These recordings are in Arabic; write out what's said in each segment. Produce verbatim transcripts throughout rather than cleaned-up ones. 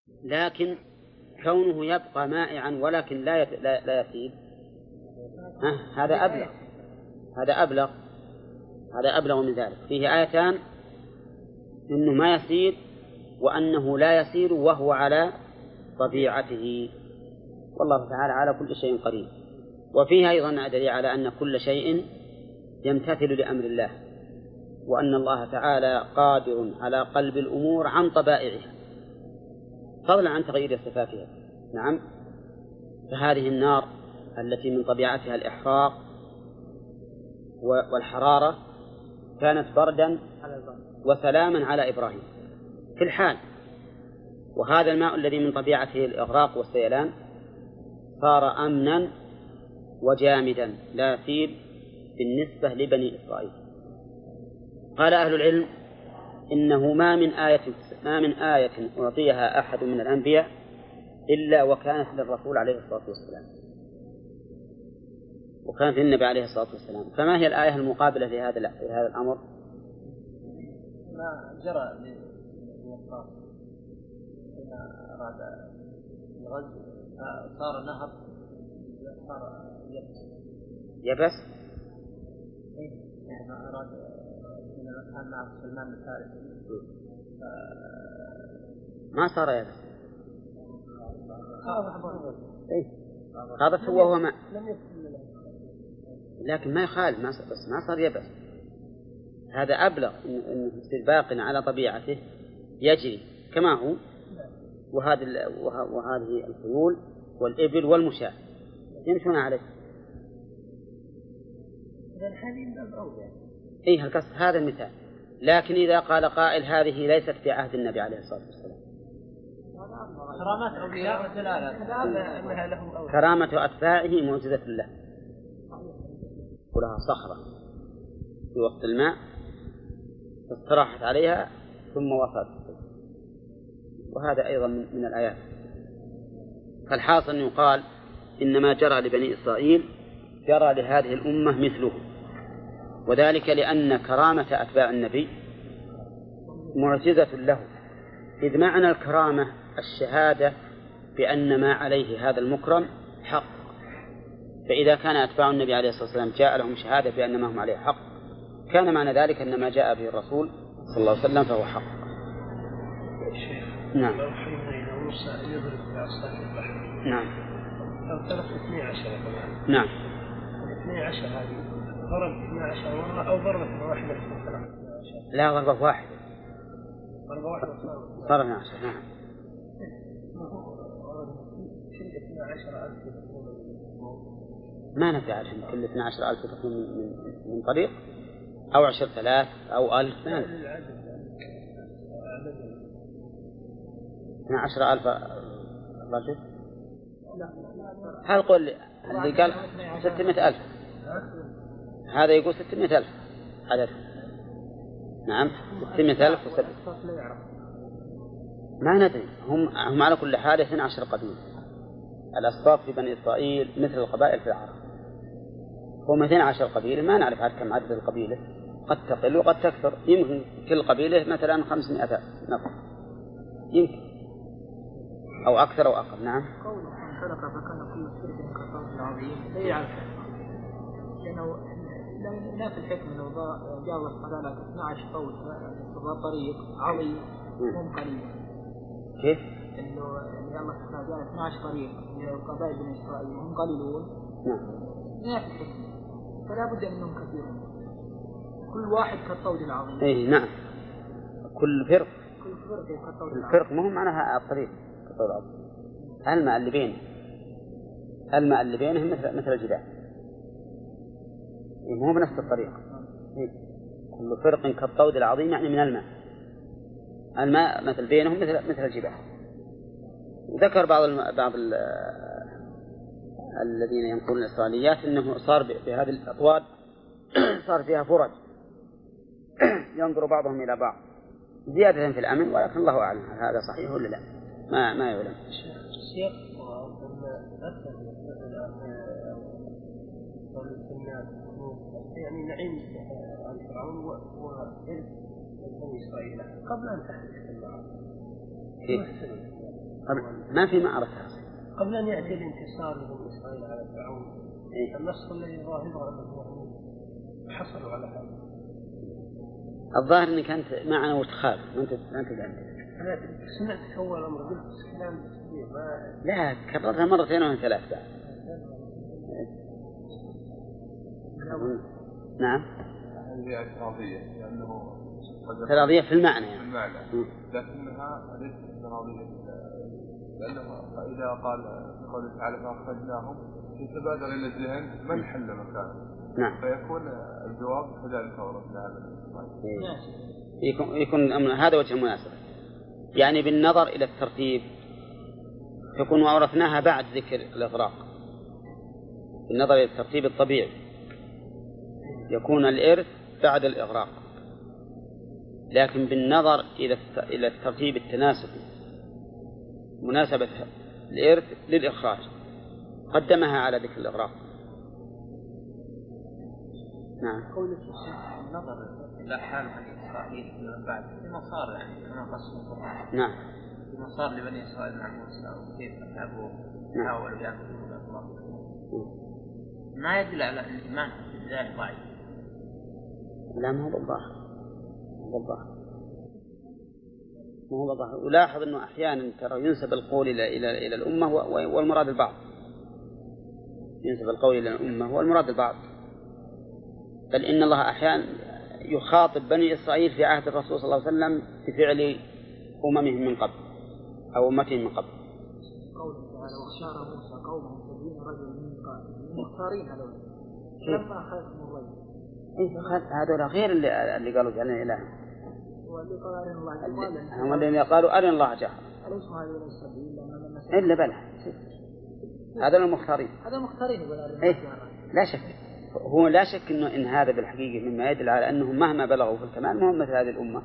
لكن كونه يبقى مائعا ولكن لا يت... لا, لا يسيل، هذا أبلغ هذا أبلغ هذا أبلغ من ذلك. فيه آيتان إنه ما يسيل وأنه لا يسير وهو على طبيعته، والله تعالى على كل شيء قدير. وفيها أيضا دليل على أن كل شيء يمتثل لأمر الله، وأن الله تعالى قادر على قلب الأمور عن طبائعها فضلا عن تغيير صفاتها. نعم. فهذه النار التي من طبيعتها الإحراق والحرارة كانت بردا وسلاما على إبراهيم في الحال، وهذا الماء الذي من طبيعته الإغراق والسيلان صار أمنا وجامدا لا يسيل بالنسبة لبني إسرائيل. قال أهل العلم إنه ما من آية ما من آية أعطيها أحد من الأنبياء إلا وكانت للرسول عليه الصلاة والسلام، وكانت للنبي عليه الصلاة والسلام. فما هي الآية المقابلة لهذا لهذا الأمر؟ ما جرى للوقاص حين أراد الغزو صار نهر صار يبس يبس يعني ما أراد حين كان مع سلمان الفارسي ما صار يبس هذا هو هو ماء، لكن ما يخالف ما بس ما صار يبس. هذا أبلغ إنه يصير باق على طبيعته يجري كما هو، وهذه وهذه الخيول والإبل والمشاة يمشون عليه. إيه القصد هذا المثال. لكن إذا قال قائل هذه ليست في عهد النبي عليه الصلاة والسلام، كرامات أولياء دلالة كرامة أتباعه معجزة له، ولها صخرة في وقت الماء استراحت عليها ثم وصلت، وهذا أيضا من الآيات. فالحاصل أن يقال إنما جرى لبني إسرائيل جرى لهذه الأمة مثله، وذلك لأن كرامة أتباع النبي معجزة له، إذ معنى الكرامة الشهادة بأن ما عليه هذا المكرم حق. فإذا كان أتباع النبي عليه الصلاة والسلام جاء لهم شهادة بأن ما هم عليه حق، كان معنى ذلك أن ما جاء به الرسول صلى الله عليه وسلم فهو حق. نعم. نعم. لو ترك اثني عشر كمان. نعم. اثني عشر هذه ضرب اثني عشر مرة أو ضربة واحدة في الثلاث؟ لا ضربة واحدة. ضربة واحدة صار اثني عشر. نعم. اثني عشر ألف ما نفع عشان كل اثني عشر ألف تكون من من طريق أو عشرة آلاف أو ألف ما نفع. اثني عشر ألف رجل. هل قل اللي قال ستمائة ألف هذا يقول ستمائة ألف عدد. نعم ستمائة ألف وسبعة ما ندري. هم هم على كل حال اثني عشر قبيلة. الأسباط في بني إسرائيل مثل القبائل في العرب، هم اثني عشر قبيلة، ما نعرف عاد كم عدد القبيلة، قد تقل وقد تكثر. يمكن كل قبيلة مثلا خمسمائة نفر يمكن أو أكثر أو أقل. نعم. خلق فكان كل شرك كالطرف العظيم لا يعرف، لأنه لا في الحكم لو جاوز قبالة اثني عشر قول في طريق عظيم هم قليل. كيف؟ إنه الله سبحانه جاء اثني عشر طريق قبائل بني إسرائيل هم قليلون. نعم. لا في الحكم، فلا بد أنهم كثيرون، كل واحد كالطود العظيم. إيه نعم. كل فرق كل فرق كالطود العظيم. الفرق مهم معناها الطريق كالطود العظيم. الماء اللي بينه الماء اللي بينهم مثل مثل الجبال، مو بنفس الطريق. كل فرق كالطود العظيم يعني من الماء الماء مثل بينهم مثل مثل الجبال. ذكر بعض الم... بعض ال... الذين ينقلون الإسرائيليات أنه صار بهذه الأطوال صار فيها فرج ينظر بعضهم إلى بعض زيادة في الأمن، ولكن الله أعلم هذا صحيح ولا لا، ما ما يعلم. الشيخ يعني نعيم عن فرعون وإرث بني إسرائيل قبل أن تحدث المعركة. كيف؟ ما في ما أردت قبل أن يأتي الانتصار لبني إسرائيل على فرعون إيه؟ النص الذي ظاهره أنه حصلوا على هذا. الظاهر أنك أنت معنا وتخاف ما أنت ما أنت أنا سمعت أول أمر قلت كلام ما لا كررتها مرتين أو ثلاث بعد. نعم. هذه اعتراضية لأنه اعتراضية في المعنى يعني. في المعنى لكنها ليست اعتراضية لأنه إذا قال قوله تعالى فأخرجناهم يتبادر إلى الذهن من حل مكانه. نعم. فيكون الجواب كذلك ورد هذا. يكون يكون هذا وجه المناسبة يعني بالنظر إلى الترتيب يكون أورثناها بعد ذكر الإغراق. بالنظر إلى الترتيب الطبيعي يكون الإرث بعد الإغراق، لكن بالنظر إلى إلى الترتيب التناسبي مناسبة الإرث للإخراج قدمها على ذكر الإغراق. نعم. قولك النظر إلى حال بني إسرائيل من بعد لما صار يعني كما قصوا القرآن. نعم. لما صار لبني إسرائيل مع موسى وكيف أتعبوا حاولوا يعبدون الله ما يدل على الإيمان في البداية ضعيف. لا ما هو بالظاهر بالظاهر ما هو بالظاهر. ولاحظ أنه أحيانا ترى ينسب القول إلى إلى إلى الأمة والمراد البعض. ينسب القول إلى الأمة والمراد البعض. بل إن الله أحيانا يخاطب بني إسرائيل في عهد الرسول صلى الله عليه وسلم بفعل أممهم من قبل أو أمتهم من قبل. قوله تعالى واختار موسى قومه سبعين رجلا من قائد مختارين هذول لما أخذهم الرجل. إيه هذول غير اللي اللي قالوا جعلنا إله. واللي قالوا أرنا الله جهرا. هم الذين قالوا أرنا الله جهرا. أليس هذول السبعين لأنهم مسلمين؟ إلا بلى. هذا المختارين. هذا مختارين يقول أرنا إيه الله جهرا. لا شك. هو لا شك إنه إن هذا بالحقيقة مما يدل على أنهم مهما بلغوا في الكمال ما هم مثل هذه الأمة.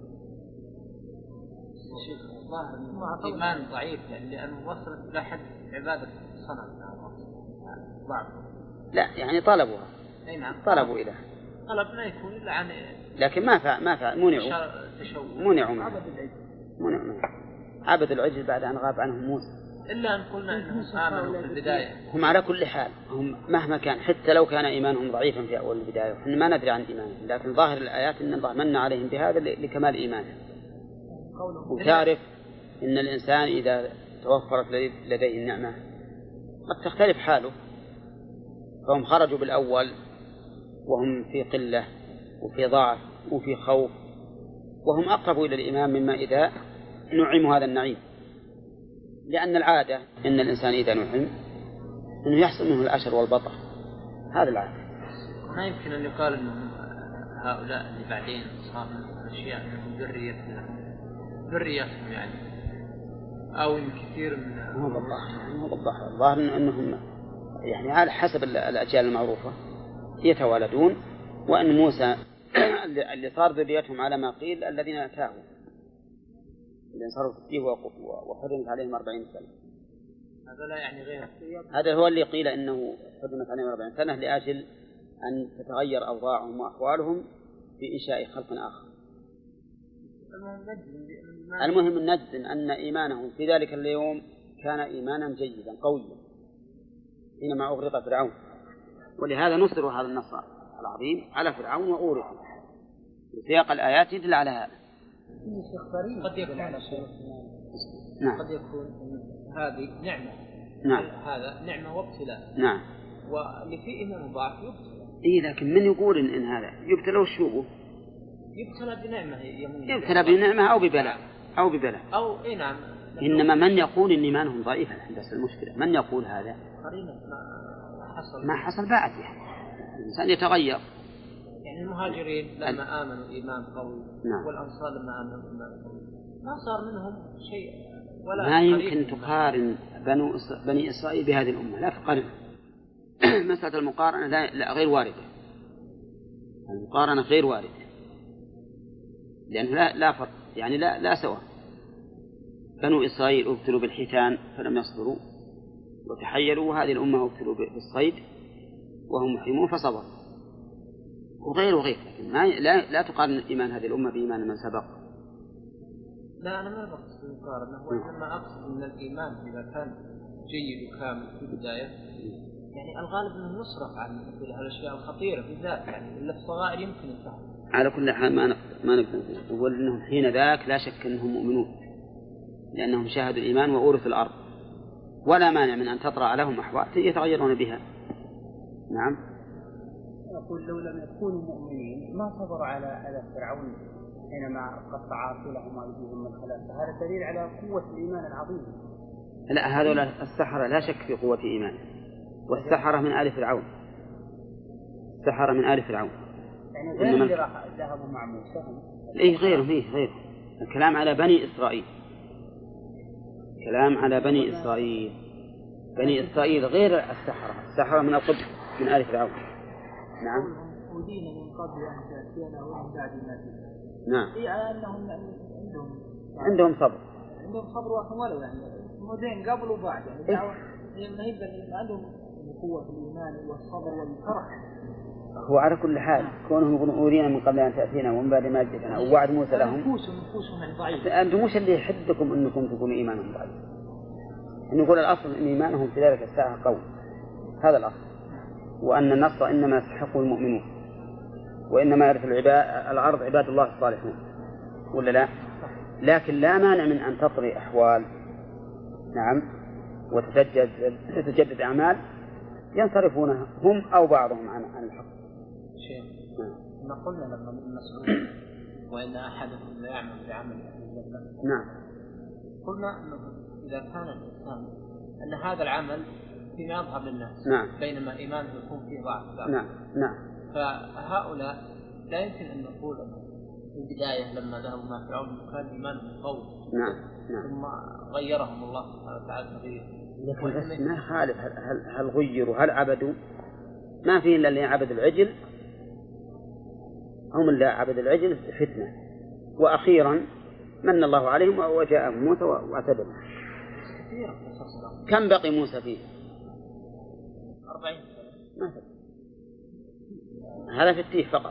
إيمان ضعيف يعني لأنه وصلت إلى حد عبادة الصنم ضعف. لا يعني طلبوها. أي نعم. طلبوا إله. طلب ما يكون إلا عن. لكن ما فعل ما فعل منعوا. منعوا عبد العجل. منعوا. عبد العجل بعد أن غاب عنهم موسى. إلا أن قلنا أنهم آمنوا في البداية. هم على كل حال هم مهما كان حتى لو كان إيمانهم ضعيفا في أول البداية إحنا ما ندري عن إيمانهم لكن ظاهر الآيات أن الله من عليهم بهذا لكمال إيمانهم. وتعرف إن الإنسان إذا توفرت لديه النعمة قد تختلف حاله. فهم خرجوا بالأول وهم في قلة وفي ضعف وفي خوف وهم أقرب إلى الإيمان مما إذا نعموا هذا النعيم. لأن العادة إن الإنسان إذا نعم إنه يحصل منه الأشر والبطر. هذا العادة. ما يمكن أن يقال أن هؤلاء اللي بعدين صار أشياء من ذريتنا ذريتهم يعني أو من كثير من هو بالله هو بالله الظاهر أنهم يعني على حسب الأجيال المعروفة يتوالدون وأن موسى اللي صار ذريتهم على ما قيل الذين أتاهم اللي انصرفوا فيه وحرمت عليهم أربعين سنة. هذا لا يعني غير. هذا هو اللي قيل إنه حرمت عليهم أربعين سنة لأجل أن تتغير أوضاعهم وأحوالهم في إنشاء خلق آخر. المهم نجزم أن إيمانهم في ذلك اليوم كان إيمانا جيدا قويا حينما أغرق فرعون. ولهذا نصر هذا النص العظيم على فرعون وأورثه. سياق الآيات يدل على هذا. قد يكون نعم. قد يكون هذه نعمة. نعم. هذا نعمة وابتلاء. نعم. واللي فيه إيمان ضعف يبتلى. إيه لكن من يقول إن, إن هذا يبتلى وشوبه؟ يبتلى بنعمة. يبتلى بنعمة أو ببلاء أو ببلاء. أو إيه نعم. إنما من يقول إن إيمانهم ضعيفا بس المشكلة من يقول هذا؟ ما حصل. ما حصل بعد يعني. الإنسان يتغير. يعني المهاجرين لما آمنوا إيمان قوي. نعم. والأنصار لما آمنوا إيمان قوي ما صار منهم شيء ولا. ما يمكن تقارن بنو إس... بني إسرائيل بهذه الأمة لا تقارن. مسألة المقارنة لا... لا غير واردة. المقارنة غير واردة لأنه لا لا فرق يعني لا لا سواء. بنو إسرائيل ابتلوا بالحيتان فلم يصبروا وتحيلوا وهذه الأمة ابتلوا بالصيد وهم محرمون فصبروا وغير وغير. لكن ما لا لا تقارن إيمان هذه الأمة بإيمان من سبق. لا أنا ما بقصد المقارنة، وإنما أقصد أن الإيمان إذا كان جيد وكامل في البداية يعني الغالب أنه يصرف عن مثل الأشياء الخطيرة بالذات، يعني إلا الصغائر يمكن الفهم. على كل حال ما نقدر ما نقدر نقول إنهم حين ذاك لا شك أنهم مؤمنون لأنهم شاهدوا الإيمان وأورثوا الأرض، ولا مانع من أن تطرأ لهم أحوال يتغيرون بها. نعم. يقول لو لم يكونوا مؤمنين ما صبروا على على فرعون حينما قطع أرجلهم وأيديهم من خلاف، هذا دليل على قوة الإيمان العظيم. لا هذول السحرة لا شك في قوة إيمان، والسحرة من آل فرعون، السحرة من آل فرعون يعني غير اللي راح ذهبوا مع موسى. إيه غيرهم إيه غيرهم. الكلام على بني إسرائيل، كلام على بني إسرائيل. بني إسرائيل غير السحرة، السحرة من القبط من آل فرعون. نعم. ودين من قبل أن تأتينا ومن بعد ما تأتينا. نعم. إيه على أنهم عندهم عندهم صبر. عندهم صبر وحمل يعني مودين قبل وبعد يعني دعوة ما يبدأ عندهم قوة الإيمان والصبر والفرح. هو على كل حال كونهم يقولون أورينا من قبل أن تأتينا ومن بعد ما جئتنا ووعد موسى لهم. نفوسهم نفوسهم يعني ضعيف. أنتم مش اللي يحدكم أنكم تكونوا إيمانهم ضعيف. نقول الأصل أن إيمانهم في ذلك الساعة قوي، هذا الأصل، وأن النصر إنما يستحقه المؤمنون، وإنما يرث الأرض عباد الله الصالحون، ولا لا؟ لكن لا مانع من أن تطري أحوال نعم وتتجدد تتجدد أعمال ينصرفونها هم أو بعضهم عن عن الحق. شيء ما قلنا لما المسؤول وإن أحدكم لا يعمل بعمل أهل الجنة. نعم. قلنا أنه إذا كان الإنسان أن هذا العمل فيما يظهر للناس. نعم. بينما إيمانه يكون فيه ضعف. نعم نعم. فهؤلاء لا يمكن أن نقول في البداية لما ذهبوا مع فرعون كان إيمانهم قوي. نعم نعم. ثم غيرهم الله سبحانه وتعالى تغيير. لكن بس ما خالف هل, هل, هل غيروا هل عبدوا؟ ما فيه إلا اللي عبد العجل، هم اللي عبد العجل فتنة، وأخيرا من الله عليهم وجاء موسى واعتدل. كم بقي موسى فيه؟ أربعين. ما في. هذا في التيه فقط.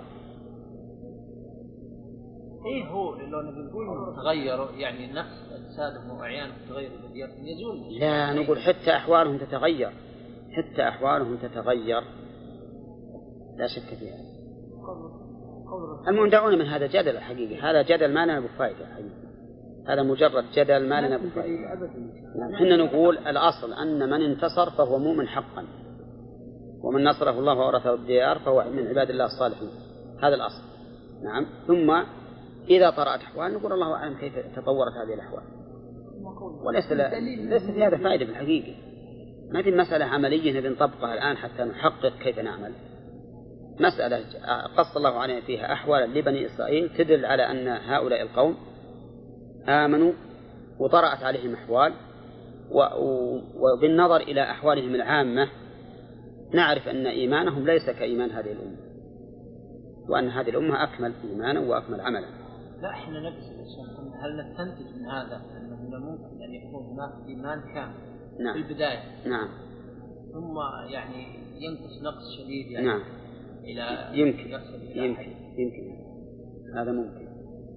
إيه هو لو نقول تغيروا يعني نفس أجسادهم وأعيانهم تغير يزول. لا نقول حتى أحوالهم تتغير، حتى أحوالهم تتغير لا شك فيها. المهم دعونا من هذا جدل حقيقي، هذا جدل ما لنا بفائدة حقيقي، هذا مجرد جدل ما لنا بفائدة. حنا نقول الأصل أن من انتصر فهو مؤمن حقا، ومن نصره الله وورثه الديار فهو من عباد الله الصالحين، هذا الأصل. نعم. ثم إذا طرأت أحوال نقول الله أعلم كيف تطورت هذه الأحوال، وليس ليس في هذا فائدة بالحقيقة. ما في مسألة عملية نبي نطبقها الآن حتى نحقق كيف نعمل. مسألة قص الله علينا فيها أحوال لبني إسرائيل تدل على أن هؤلاء القوم آمنوا وطرأت عليهم أحوال، وبالنظر إلى أحوالهم العامة نعرف أن إيمانهم ليس كإيمان هذه الأمة، وأن هذه الأمة أكمل إيمانا وأكمل عملا. لا إحنا نفس هل نستنتج من هذا أنه ممكن أن يكون هناك إيمان كامل نعم. في البداية نعم. ثم يعني ينقص نقص شديد يعني نعم. إلى يمكن إلى يمكن يمكن هذا ممكن.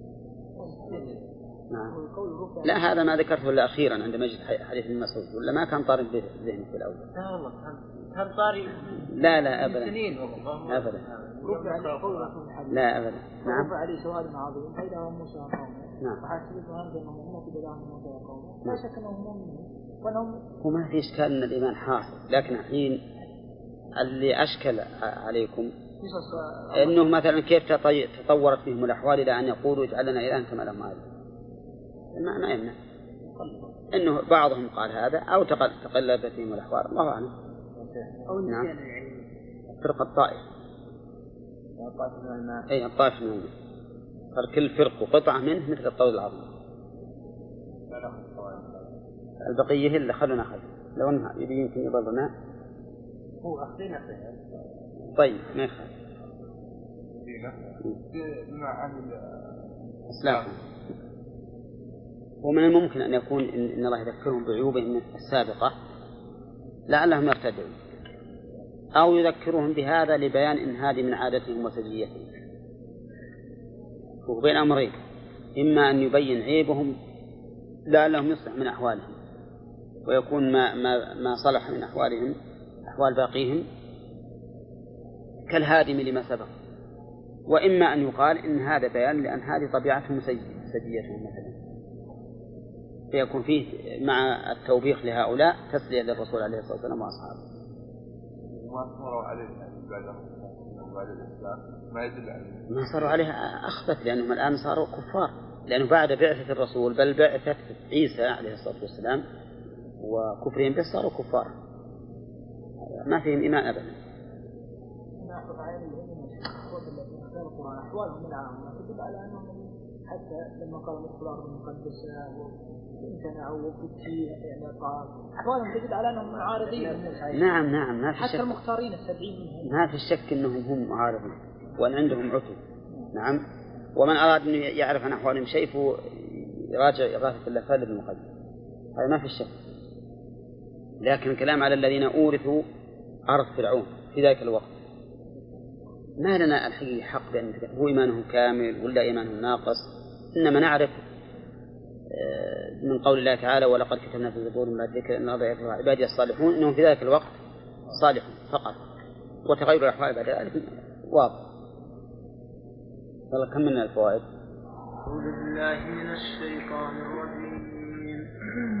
نعم. لا هذا ما ذكرته إلا أخيرا عندما جئت حديث ابن مسعود، ولا ما كان طارئ بذهني في الأول. لا والله كان كان طارئ. لا لا أبدا. سنين والله. أبدا. رفع عليه قول لا أبدا. نعم. رفع عليه سؤال عظيم فإذا موسى قومه. نعم. فحسبت أنهم هم في دلهم موسى قومه. لا شك أنهم مؤمنون وأنهم. وما في إشكال أن الإيمان حاصل، لكن الحين اللي أشكل عليكم إنه مثلا كيف تطورت فيهم الأحوال إلى أن يقولوا اجعل لنا إلها كما لهم آله. ما ما يمنع إنه بعضهم قال هذا أو تقلبت فيهم الأحوال، الله أعلم. نعم. فرقة الطائف. أي الطائف منه صار كل فرق وقطعة منه مثل الطول العظيم. البقية اللي خلونا أخذ لو أنها يمكن يضرنا. هو أخذنا طيب ما يخالف. مع أهل الإسلام. ومن الممكن أن يكون إن الله يذكرهم بعيوبهم السابقة لعلهم يرتدعون، أو يذكرهم بهذا لبيان إن هذه من عادتهم وسجيتهم. وبين أمرين، إما أن يبين عيبهم لعلهم يصلح من أحوالهم ويكون ما, ما, ما صلح من أحوالهم أحوال باقيهم كالهادم لما سبق. وإما أن يقال إن هذا بيان لأن هذه طبيعتهم سجيتهم مثلا، فيكون فيه مع التوبيخ لهؤلاء تسلية للرسول عليه الصلاة والسلام وأصحابه. ما صاروا عليه بعد الإسلام ما يدل عليه، ما صاروا عليه أخبث، لأنهم الآن صاروا كفار، لأنه بعد بعثة الرسول بل بعثة عيسى عليه الصلاة والسلام وكفرهم به صاروا كفار، ما فيهم إيمان أبدا. أحوالهم العامة تدل على أنهم حتى لما قالوا ندخل الأرض المقدسة وامتنعوا وفتشوا يعني قال أحوالهم تدل على أنهم معارضين. نعم نعم ما في حتى شك، المختارين السبعين منهم ما في شك أنهم هم معارضين وأن عندهم عتو. نعم. ومن أراد أن يعرف عن أحوالهم شيء يراجع إغاثة اللفال المقدس، هذا ما في شك. لكن الكلام على الذين أورثوا أرض فرعون في ذلك الوقت ما لنا الحقيقة حق بأن هو إيمانهم كامل ولا إيمانهم ناقص، إنما نعرف من قول الله تعالى ولقد كتبنا في الزبور من بعد ذكر أن الله عبادي الصالحون إنهم في ذلك الوقت صالحون فقط، وتغير الأحوال بعد ذلك واضح. يلا كملنا الفوائد. أعوذ بالله من الشيطان الرجيم.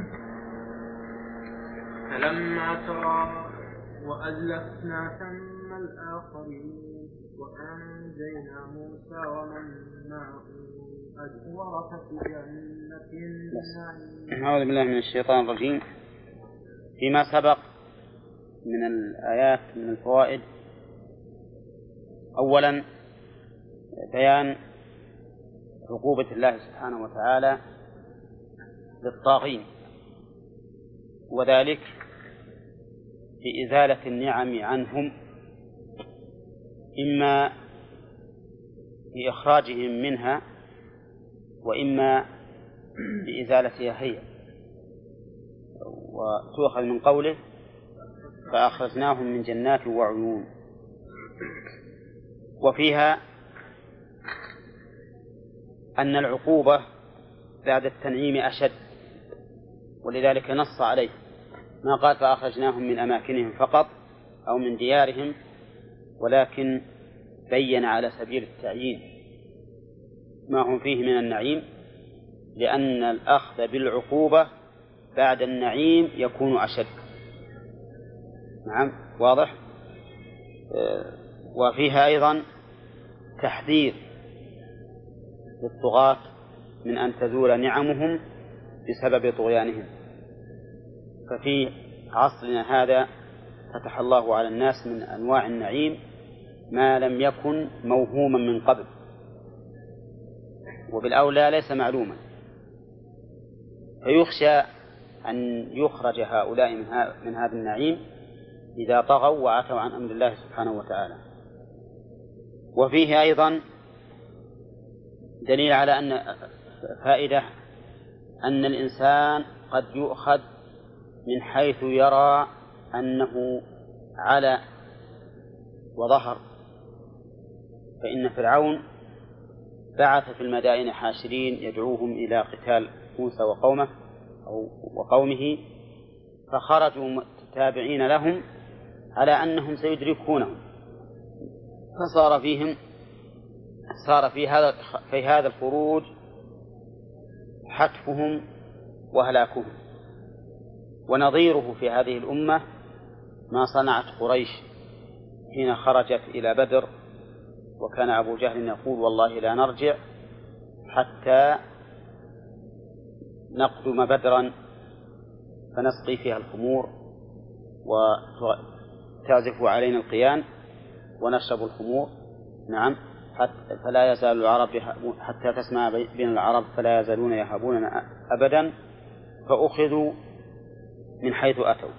فلما ترى وأزلفنا ثم الآخرين وأنجينا موسى ومن معه ورثة جنة النعيم. أعوذ بالله من الشيطان الرجيم. فيما سبق من الآيات من الفوائد، أولا بيان عقوبة الله سبحانه وتعالى للطاغين، وذلك في إزالة النعم عنهم، إما في إخراجهم منها وإما بإزالتها هي. وتؤخذ من قوله فأخرجناهم من جنات وعيون، وفيها أن العقوبة بعد التنعيم أشد، ولذلك نص عليه ما قال فأخرجناهم من أماكنهم فقط أو من ديارهم، ولكن بين على سبيل التعيين ما هم فيه من النعيم، لأن الأخذ بالعقوبة بعد النعيم يكون أشد. نعم واضح. وفيها أيضا تحذير للطغاة من أن تزول نعمهم بسبب طغيانهم. ففي عصرنا هذا فتح الله على الناس من أنواع النعيم ما لم يكن موهوما من قبل، وبالأولى ليس معلوما، فيخشى أن يخرج هؤلاء من هذا النعيم إذا طغوا وعتوا عن أمر الله سبحانه وتعالى. وفيه أيضا دليل على أن فائدة أن الإنسان قد يؤخذ من حيث يرى أنه على وظهر. فإن فرعون بعث في المدائن حاشرين يدعوهم إلى قتال موسى وقومه أو وقومه، فخرجوا تابعين لهم على أنهم سيدركونهم، فصار فيهم صار في هذا في هذا الخروج حتفهم وهلاكهم. ونظيره في هذه الأمة ما صنعت قريش حين خرجت إلى بدر، وكان أبو جهل يقول والله لا نرجع حتى نقدم بدرا فنسقي فيها الخمور وتعزف علينا القيان ونشرب الخمور. نعم حتى فلا يزال العرب حتى تسمع بين العرب فلا يزالون يهابوننا أبدا، فأخذوا من حيث أتوا.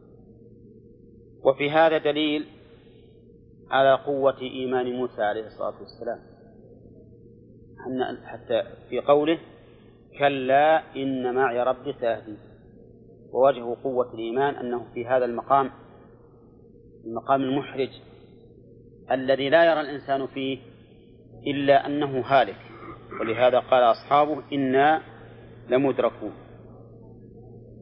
وفي هذا دليل على قوة إيمان موسى عليه الصلاة والسلام، حتى في قوله كلا إن معي ربي سيهدين. ووجه قوة الإيمان أنه في هذا المقام المقام المحرج الذي لا يرى الإنسان فيه إلا أنه هالك، ولهذا قال أصحابه إنا لمدركون.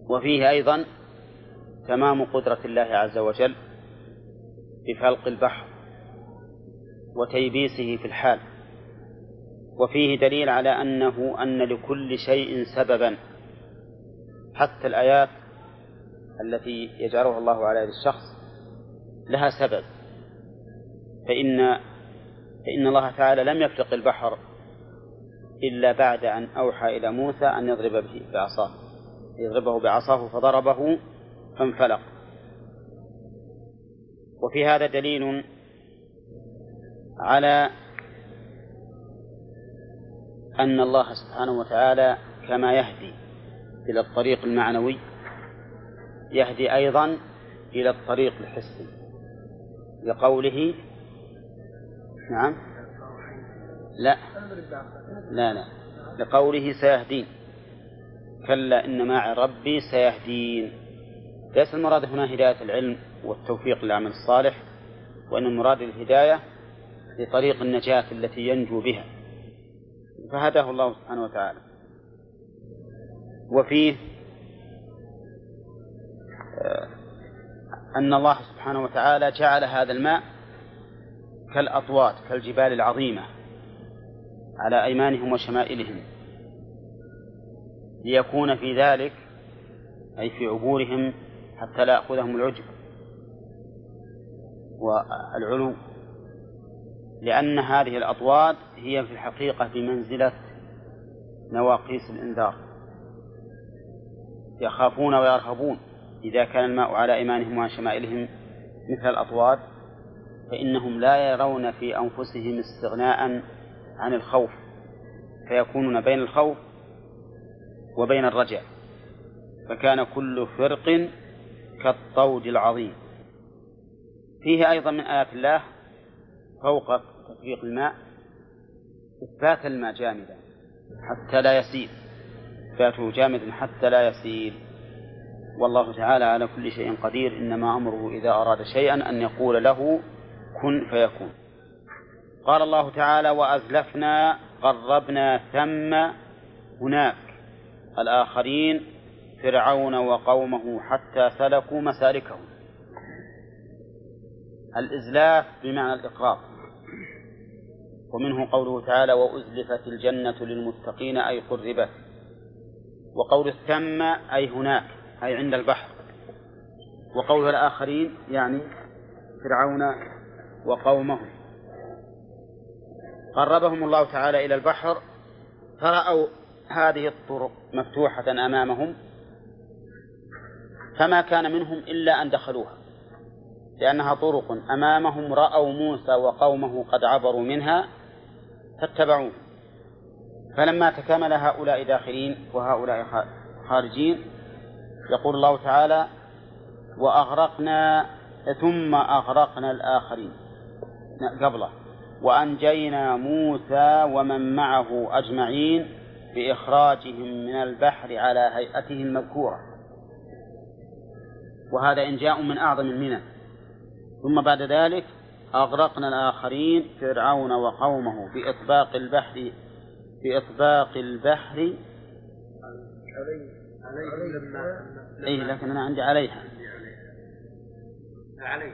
وفيه أيضا تمام قدرة الله عز وجل بفلق البحر وتيبيسه في الحال. وفيه دليل على أنه أن لكل شيء سببا، حتى الآيات التي يجعلها الله على يد الشخص لها سبب. فإن فإن الله تعالى لم يفلق البحر إلا بعد أن أوحى إلى موسى أن يضرب به بعصاه، يضربه بعصاه فضربه فانفلق. وفي هذا دليل على أن الله سبحانه وتعالى كما يهدي إلى الطريق المعنوي يهدي أيضا إلى الطريق الحسي، لقوله نعم لا لا لا لقوله سيهدين، كلا إن معي ربي سيهدين. ليس المراد هنا هداية العلم والتوفيق للعمل الصالح، وإن المراد الهداية لطريق النجاة التي ينجو بها، فهداه الله سبحانه وتعالى. وفيه أن الله سبحانه وتعالى جعل هذا الماء كالأطوات كالجبال العظيمة على أيمانهم وشمائلهم، ليكون في ذلك أي في عبورهم حتى لا يأخذهم العجب والعلو، لأن هذه الأطوات هي في الحقيقة بمنزلة نواقيس الإنذار، يخافون ويرهبون. إذا كان الماء على أيمانهم وشمائلهم مثل الأطوات فإنهم لا يرون في أنفسهم استغناء عن الخوف، فيكونون بين الخوف وبين الرجاء، فكان كل فرق كالطود العظيم. فيه أيضا من آيات الله فوق تفريق الماء إثبات الماء جامدا حتى لا يسيل، إثباته جامدا حتى لا يسيل. والله تعالى على كل شيء قدير، إنما أمره إذا أراد شيئا أن يقول له كن فيكون. قال الله تعالى وأزلفنا قربنا ثم هناك الآخرين فرعون وقومه حتى سلكوا مسالكهم. الإزلاف بمعنى الإقرار، ومنه قوله تعالى وأزلفت الجنة للمتقين أي قربت، وقول الثم أي هناك أي عند البحر، وقول الآخرين يعني فرعون وقومه. قربهم الله تعالى إلى البحر فرأوا هذه الطرق مفتوحة أمامهم، فما كان منهم إلا أن دخلوها، لأنها طرق أمامهم، رأوا موسى وقومه قد عبروا منها فاتبعوه. فلما تكامل هؤلاء داخلين وهؤلاء خارجين يقول الله تعالى وأغرقنا ثم أغرقنا الآخرين قبله وأنجينا موسى ومن معه أجمعين بإخراجهم من البحر على هيئته المذكورة. وهذا إنجاء من أعظم المنن. ثم بعد ذلك أغرقنا الآخرين فرعون وقومه بإطباق البحر بإطباق البحر إيه لكن أنا عندي عليها عليه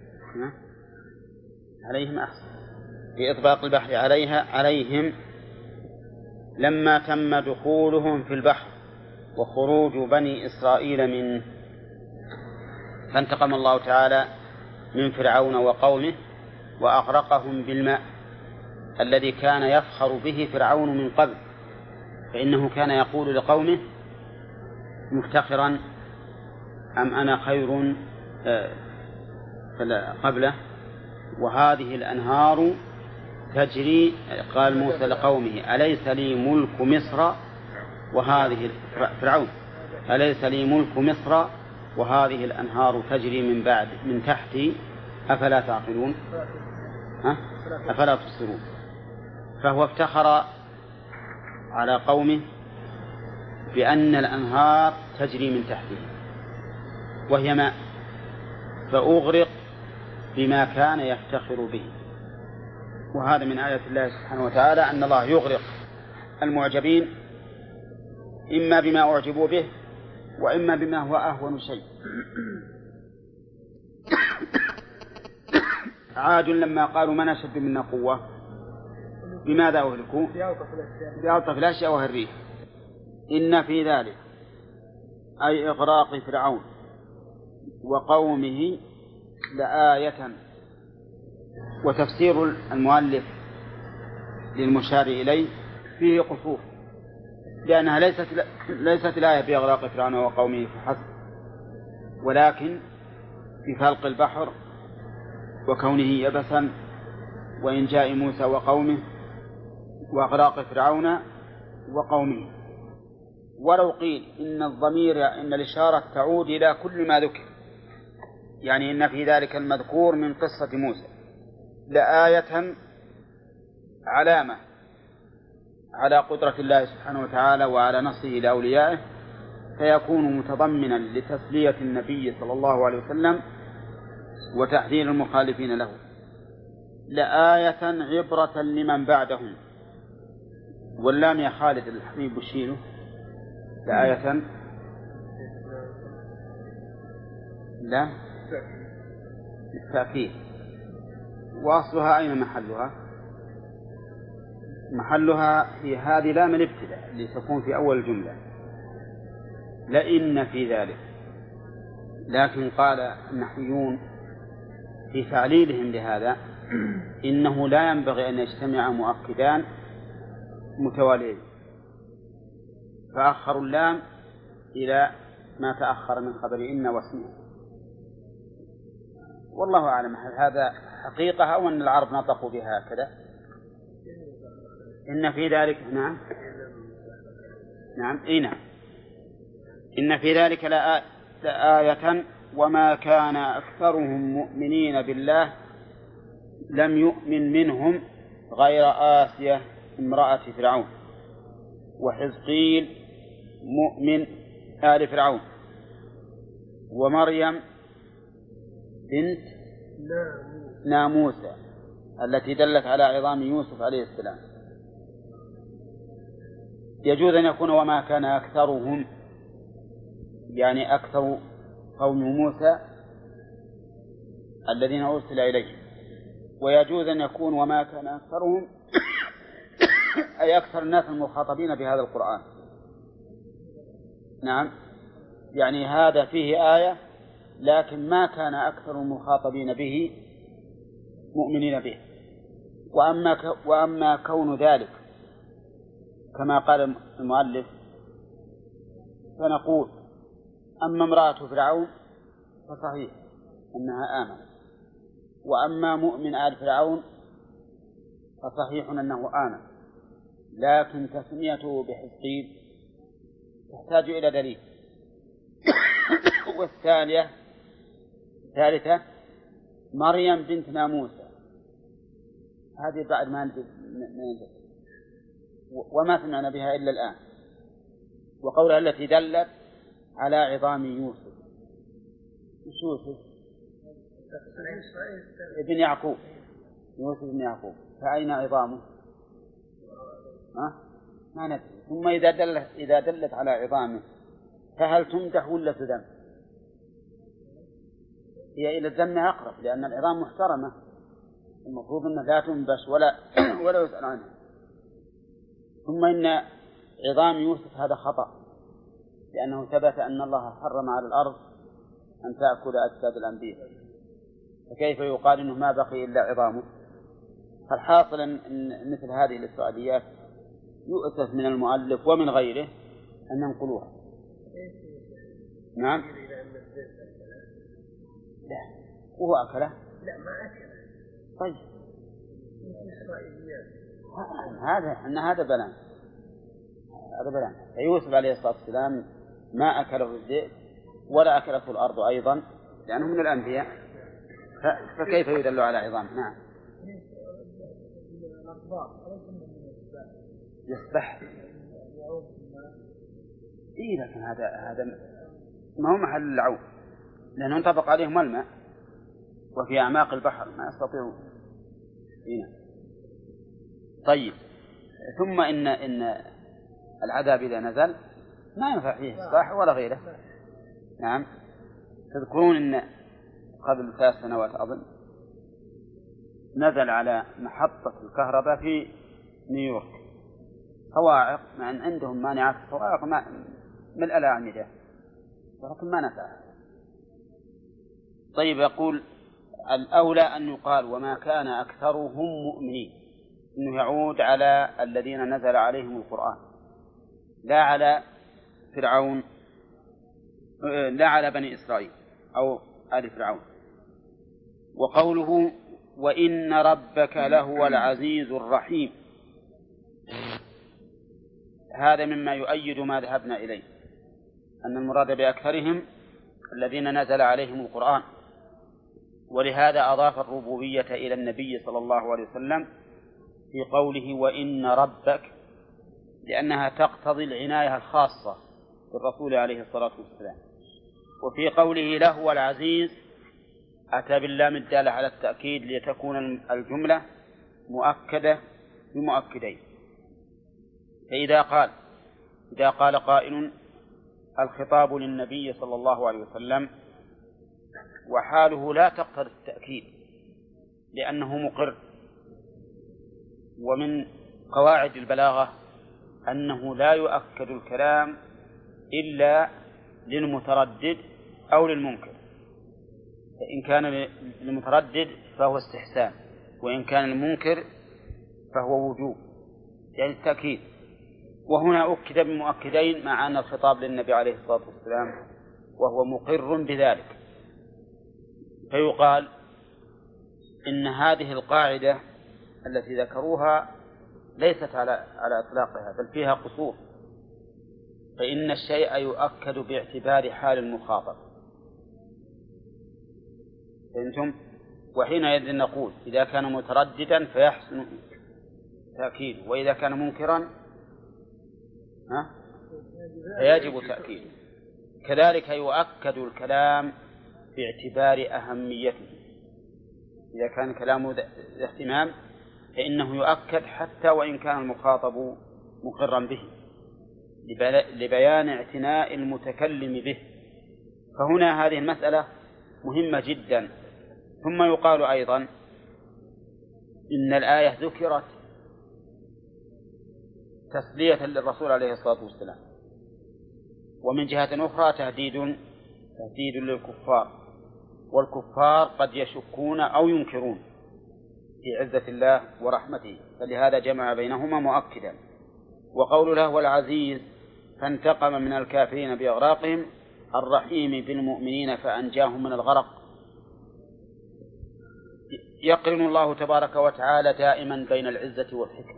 عليهم أحسن بإطباق البحر عليها عليهم لما تم دخولهم في البحر وخروج بني إسرائيل منه. فانتقم الله تعالى من فرعون وقومه وأغرقهم بالماء الذي كان يفخر به فرعون من قبل، فإنه كان يقول لقومه مفتخرا أم أنا خير قبله وهذه الأنهار تجري. قال موسى لقومه أليس لي ملك مصر وهذه فرعون أليس لي ملك مصر وهذه الأنهار تجري من بعد من تحتي أفلا تعقلون ها؟ أفلا تبصرون. فهو افتخر على قومه بأن الأنهار تجري من تحته وهي ماء، فأغرق بما كان يفتخر به. وهذا من آيات الله سبحانه وتعالى أن الله يغرق المعجبين إما بما أعجبوا به وإما بما هو أهون شيء. عاد لما قالوا من أشد منا قوة بماذا أهلكوا؟ بألطف الأشياء وهي الريح. إن في ذلك أي إغراق فرعون وقومه لآية. وتفسير المؤلف للمشار إليه فيه قصور، لأنها ليست ليست الآية بإغراق فرعون وقومه فحسب، ولكن في خلق البحر وكونه يبسا وإنجاء موسى وقومه وإغراق فرعون وقومه. ولو قيل إن الضمير إن الإشارة تعود إلى كل ما ذكر، يعني إن في ذلك المذكور من قصة موسى لآية علامة على قدرة الله سبحانه وتعالى وعلى نصره لأوليائه، فيكون متضمنا لتسلية النبي صلى الله عليه وسلم وتحذير المخالفين له. لآية عبرة لمن بعدهم. واللام يا خالد الحبيب وشيله لآية لا التأكيد. وأصلها أين محلها؟ محلها في هذه لام الابتداء لتكون في أول الجملة لئن في ذلك. لكن قال النحويون في تعليلهم لهذا إنه لا ينبغي أن يجتمع مؤكدان متواليين، فأخروا اللام إلى ما تأخر من خبر إن واسمه. والله أعلم هل هذا حقيقة أو أن العرب نطقوا بها هكذا. إن في ذلك نعم نعم إيه نعم إن في ذلك لآية وما كان أكثرهم مؤمنين بالله لم يؤمن منهم غير آسية امرأة فرعون وحزقيل مؤمن آل فرعون ومريم بنت ناموسى التي دلت على عظام يوسف عليه السلام. يجوز أن يكون وما كان أكثرهم يعني أكثر قوم موسى الذين أرسل إليهم، ويجوز أن يكون وما كان أكثرهم أي أكثر الناس المخاطبين بهذا القرآن. نعم يعني هذا فيه آية لكن ما كان أكثر المخاطبين به مؤمنين به. وأما, وأما كون ذلك كما قال المؤلف فنقول أما امرأة فرعون فصحيح أنها آمنت، وأما مؤمن آل فرعون فصحيح أنه آمن، لكن تسميته بحزقيل تحتاج إلى دليل. والثانية الثالثة مريم بنت ناموسى هذه بعد ما ننزل وما سمعنا بها إلا الآن. وقولها التي دلت على عظام يوسف يوسف ابن يعقوب يوسف بن يعقوب فأين عظامه؟ ها؟ ما ندري. ثم إذا دلت إذا دلت على عظامه فهل تمدح ولا تذم؟ هي إلى الذم أقرب لأن العظام محترمة المفروض أنها لا تنبش ولا ولا يسأل عنها. ثم إن عظام يوسف هذا خطأ لأنه ثبت أن الله حرم على الأرض أن تأكل أجساد الأنبياء، فكيف يقال إنه ما بقي إلا عظامه؟ فالحاصل أن مثل هذه الإسرائيليات يؤسف من المؤلف ومن غيره أن ينقلوها. نعم لا وهو أكله لا ما أكله. طيب هذا أن هذا بلان هذا بلان. يوسف عليه الصلاة والسلام ما أكله الذئب ولا أكلته الأرض أيضا لأنه من الأنبياء، فكيف يدل على عظام؟ نعم يسبح إيه لكن هذا هذا ما هو محل العوم لأنه انطبق عليهم الماء وفي أعماق البحر ما يستطيعون. هنا طيب ثم إن إن العذاب إذا نزل ما ينفع فيه إصلاح ولا غيره. نعم. تذكرون أن قبل ثلاث سنوات أظن نزل على محطة الكهرباء في نيويورك صواعق، مع أن عندهم مانعات الصواعق من الألاعمدة، ولكن ما نفع. طيب، يقول الأولى أن يقال وما كان أكثرهم مؤمنين، إنه يعود على الذين نزل عليهم القرآن، لا على فرعون، لا على بني إسرائيل أو آل فرعون. وقوله وإن ربك لهو العزيز الرحيم، هذا مما يؤيد ما ذهبنا إليه، أن المراد بأكثرهم الذين نزل عليهم القرآن، ولهذا أضاف الربوبية إلى النبي صلى الله عليه وسلم في قوله وإن ربك، لأنها تقتضي العناية الخاصة بالرسول عليه الصلاة والسلام. وفي قوله لهو العزيز أتى باللام الدالة على التأكيد لتكون الجملة مؤكدة بمؤكدين. فإذا قال إذا قال قائل الخطاب للنبي صلى الله عليه وسلم وحاله لا تقتضي التأكيد لأنه مقر، ومن قواعد البلاغة أنه لا يؤكد الكلام إلا للمتردد أو للمنكر، فإن كان للمتردد فهو استحسان، وإن كان المنكر فهو وجوب، يعني التأكيد. وهنا أكد بمؤكدين مع أن الخطاب للنبي عليه الصلاة والسلام وهو مقر بذلك. فيقال إن هذه القاعدة التي ذكروها ليست على على إطلاقها، بل فيها قصور، فإن الشيء يؤكد باعتبار حال المخاطب. فهمتم؟ وحينئذ نقول إذا كان مترددا فيحسن تأكيده، وإذا كان منكرا فيجب تأكيده. كذلك يؤكد الكلام باعتبار أهميته، إذا كان كلامه ذا اهتمام فإنه يؤكد حتى وإن كان المخاطب مقرا به، لبيان اعتناء المتكلم به. فهنا هذه المسألة مهمة جدا. ثم يقال أيضا إن الآية ذكرت تسلية للرسول عليه الصلاة والسلام، ومن جهة أخرى تهديد تهديد للكفار، والكفار قد يشكون أو ينكرون في عزة الله ورحمته، فلهذا جمع بينهما مؤكدا. وقول له والعزيز فانتقم من الكافرين بإغراقهم الرحيم بالمؤمنين فأنجاهم من الغرق. يقرن الله تبارك وتعالى دائما بين العزة والحكمة،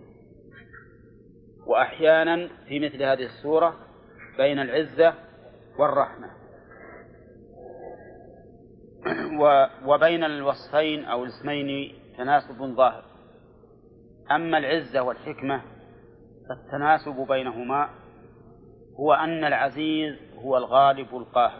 وأحيانا في مثل هذه السورة بين العزة والرحمة، وبين الوصفين أو الاسمين تناسب ظاهر. أما العزة والحكمة فالتناسب بينهما هو أن العزيز هو الغالب القاهر،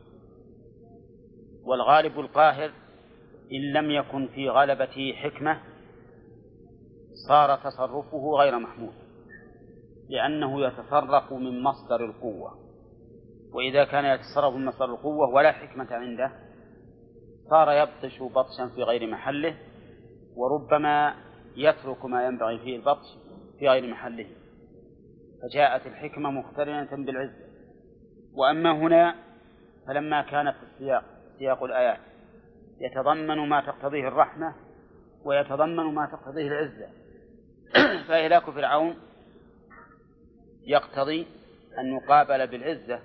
والغالب القاهر إن لم يكن في غلبته حكمة صار تصرفه غير محمود، لأنه يتصرف من مصدر القوة، وإذا كان يتصرف من مصدر القوة ولا حكمة عنده صار يبطش بطشا في غير محله، وربما يترك ما ينبغي فيه البطش في غير محله، فجاءت الحكمة مقترنة بالعزة. وأما هنا فلما كانت السياق سياق الآيات يتضمن ما تقتضيه الرحمة ويتضمن ما تقتضيه العزة، فإهلاك فرعون يقتضي أن يقابل بالعزة،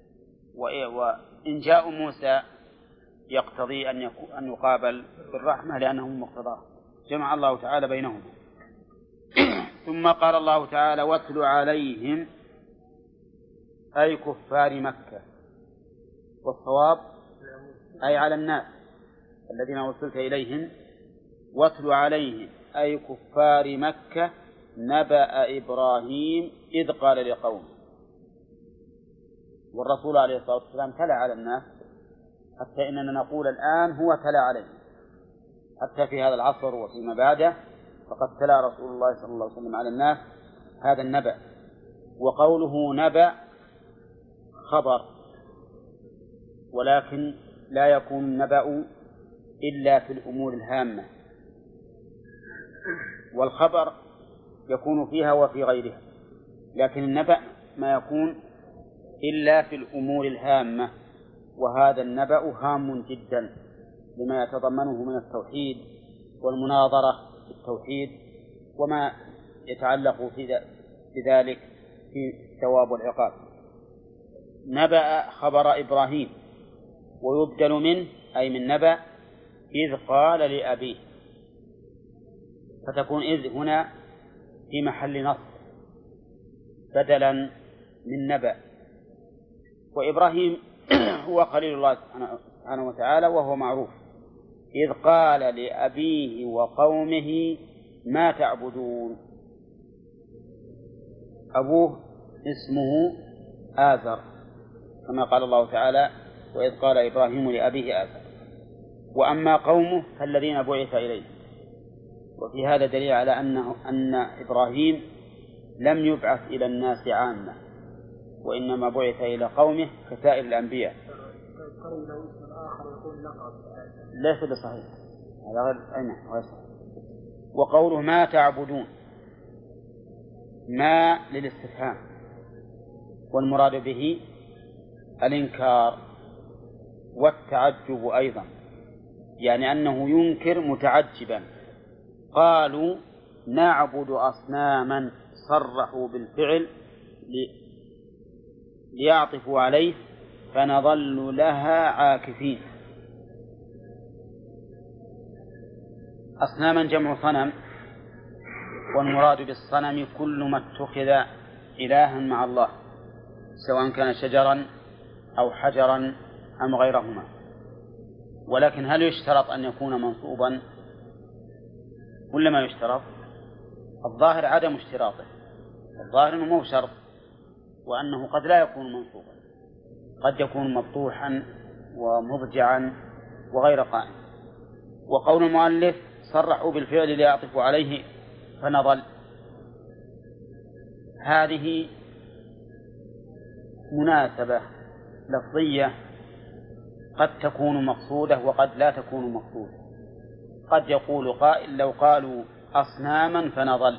وإنجاء موسى يقتضي أن أن يقابل بالرحمة لأنه مقتضاه. جمع الله تعالى بينهما. ثم قال الله تعالى واتل عليهم أي كفار مكة، والصواب أي على الناس الذين أرسلت إليهم، واتل عليهم أي كفار مكة نبأ إبراهيم إذ قال لقومه. والرسول عليه الصلاة والسلام تلا على الناس، حتى إننا نقول الآن هو تلا عليهم، حتى في هذا العصر وفيما بعده فقد تلا رسول الله صلى الله عليه وسلم على الناس هذا النبأ. وقوله نبأ خبر، ولكن لا يكون النبأ إلا في الأمور الهامة، والخبر يكون فيها وفي غيرها، لكن النبأ ما يكون إلا في الأمور الهامة، وهذا النبأ هام جدا لما يتضمنه من التوحيد والمناظرة في التوحيد وما يتعلق في ذلك في الثواب والعقاب. نبأ خبر إبراهيم، ويبدل منه أي من نبأ إذ قال لأبيه، فتكون إذ هنا في محل نصب بدلا من نبأ. وإبراهيم هو خليل الله سبحانه وتعالى وهو معروف. إذ قال لأبيه وقومه ما تعبدون، أبوه اسمه آزر كما قال الله تعالى وإذ قال إبراهيم لأبيه آزر، وأما قومه فالذين بعث إليه. وفي هذا دليل على أنه أن إبراهيم لم يبعث إلى الناس عامة، وإنما بعث إلى قومه كسائر الأنبياء. ليس بصحيح، هذا غير أين غير صحيح. وقوله ما تعبدون، ما للاستفهام، والمراد به الإنكار والتعجب أيضا، يعني أنه ينكر متعجبا. قالوا نعبد أصناما، صرحوا بالفعل ليعطفوا عليه، فنظل لها عاكفين. أصناما جمع صنم، والمراد بالصنم كل ما اتخذ إلها مع الله، سواء كان شجرا أو حجرا أم غيرهما. ولكن هل يشترط أن يكون منصوبا ولا ما يشترط؟ الظاهر عدم اشتراطه، الظاهر أنه مو شرط، وأنه قد لا يكون منصوبا، قد يكون مبطوحا ومضجعا وغير قائم. وقول المؤلف صرحوا بالفعل ليعطفوا عليه فنظل، هذه مناسبة لفظية قد تكون مقصودة وقد لا تكون مقصودة. قد يقول قائل لو قالوا أصناما فنظل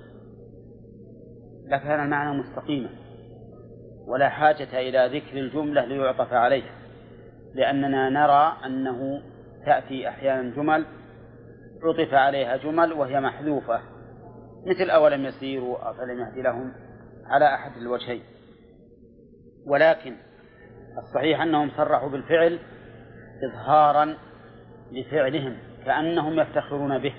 لكان المعنى مستقيما ولا حاجة إلى ذكر الجملة ليعطف عليها، لأننا نرى أنه تأتي أحيانا جمل عطف عليها جمل وهي محذوفة، مثل أولم يسيروا أفلم يهد لهم على أحد الوجهين. ولكن الصحيح أنهم صرحوا بالفعل إظهارا لفعلهم كأنهم يفتخرون به،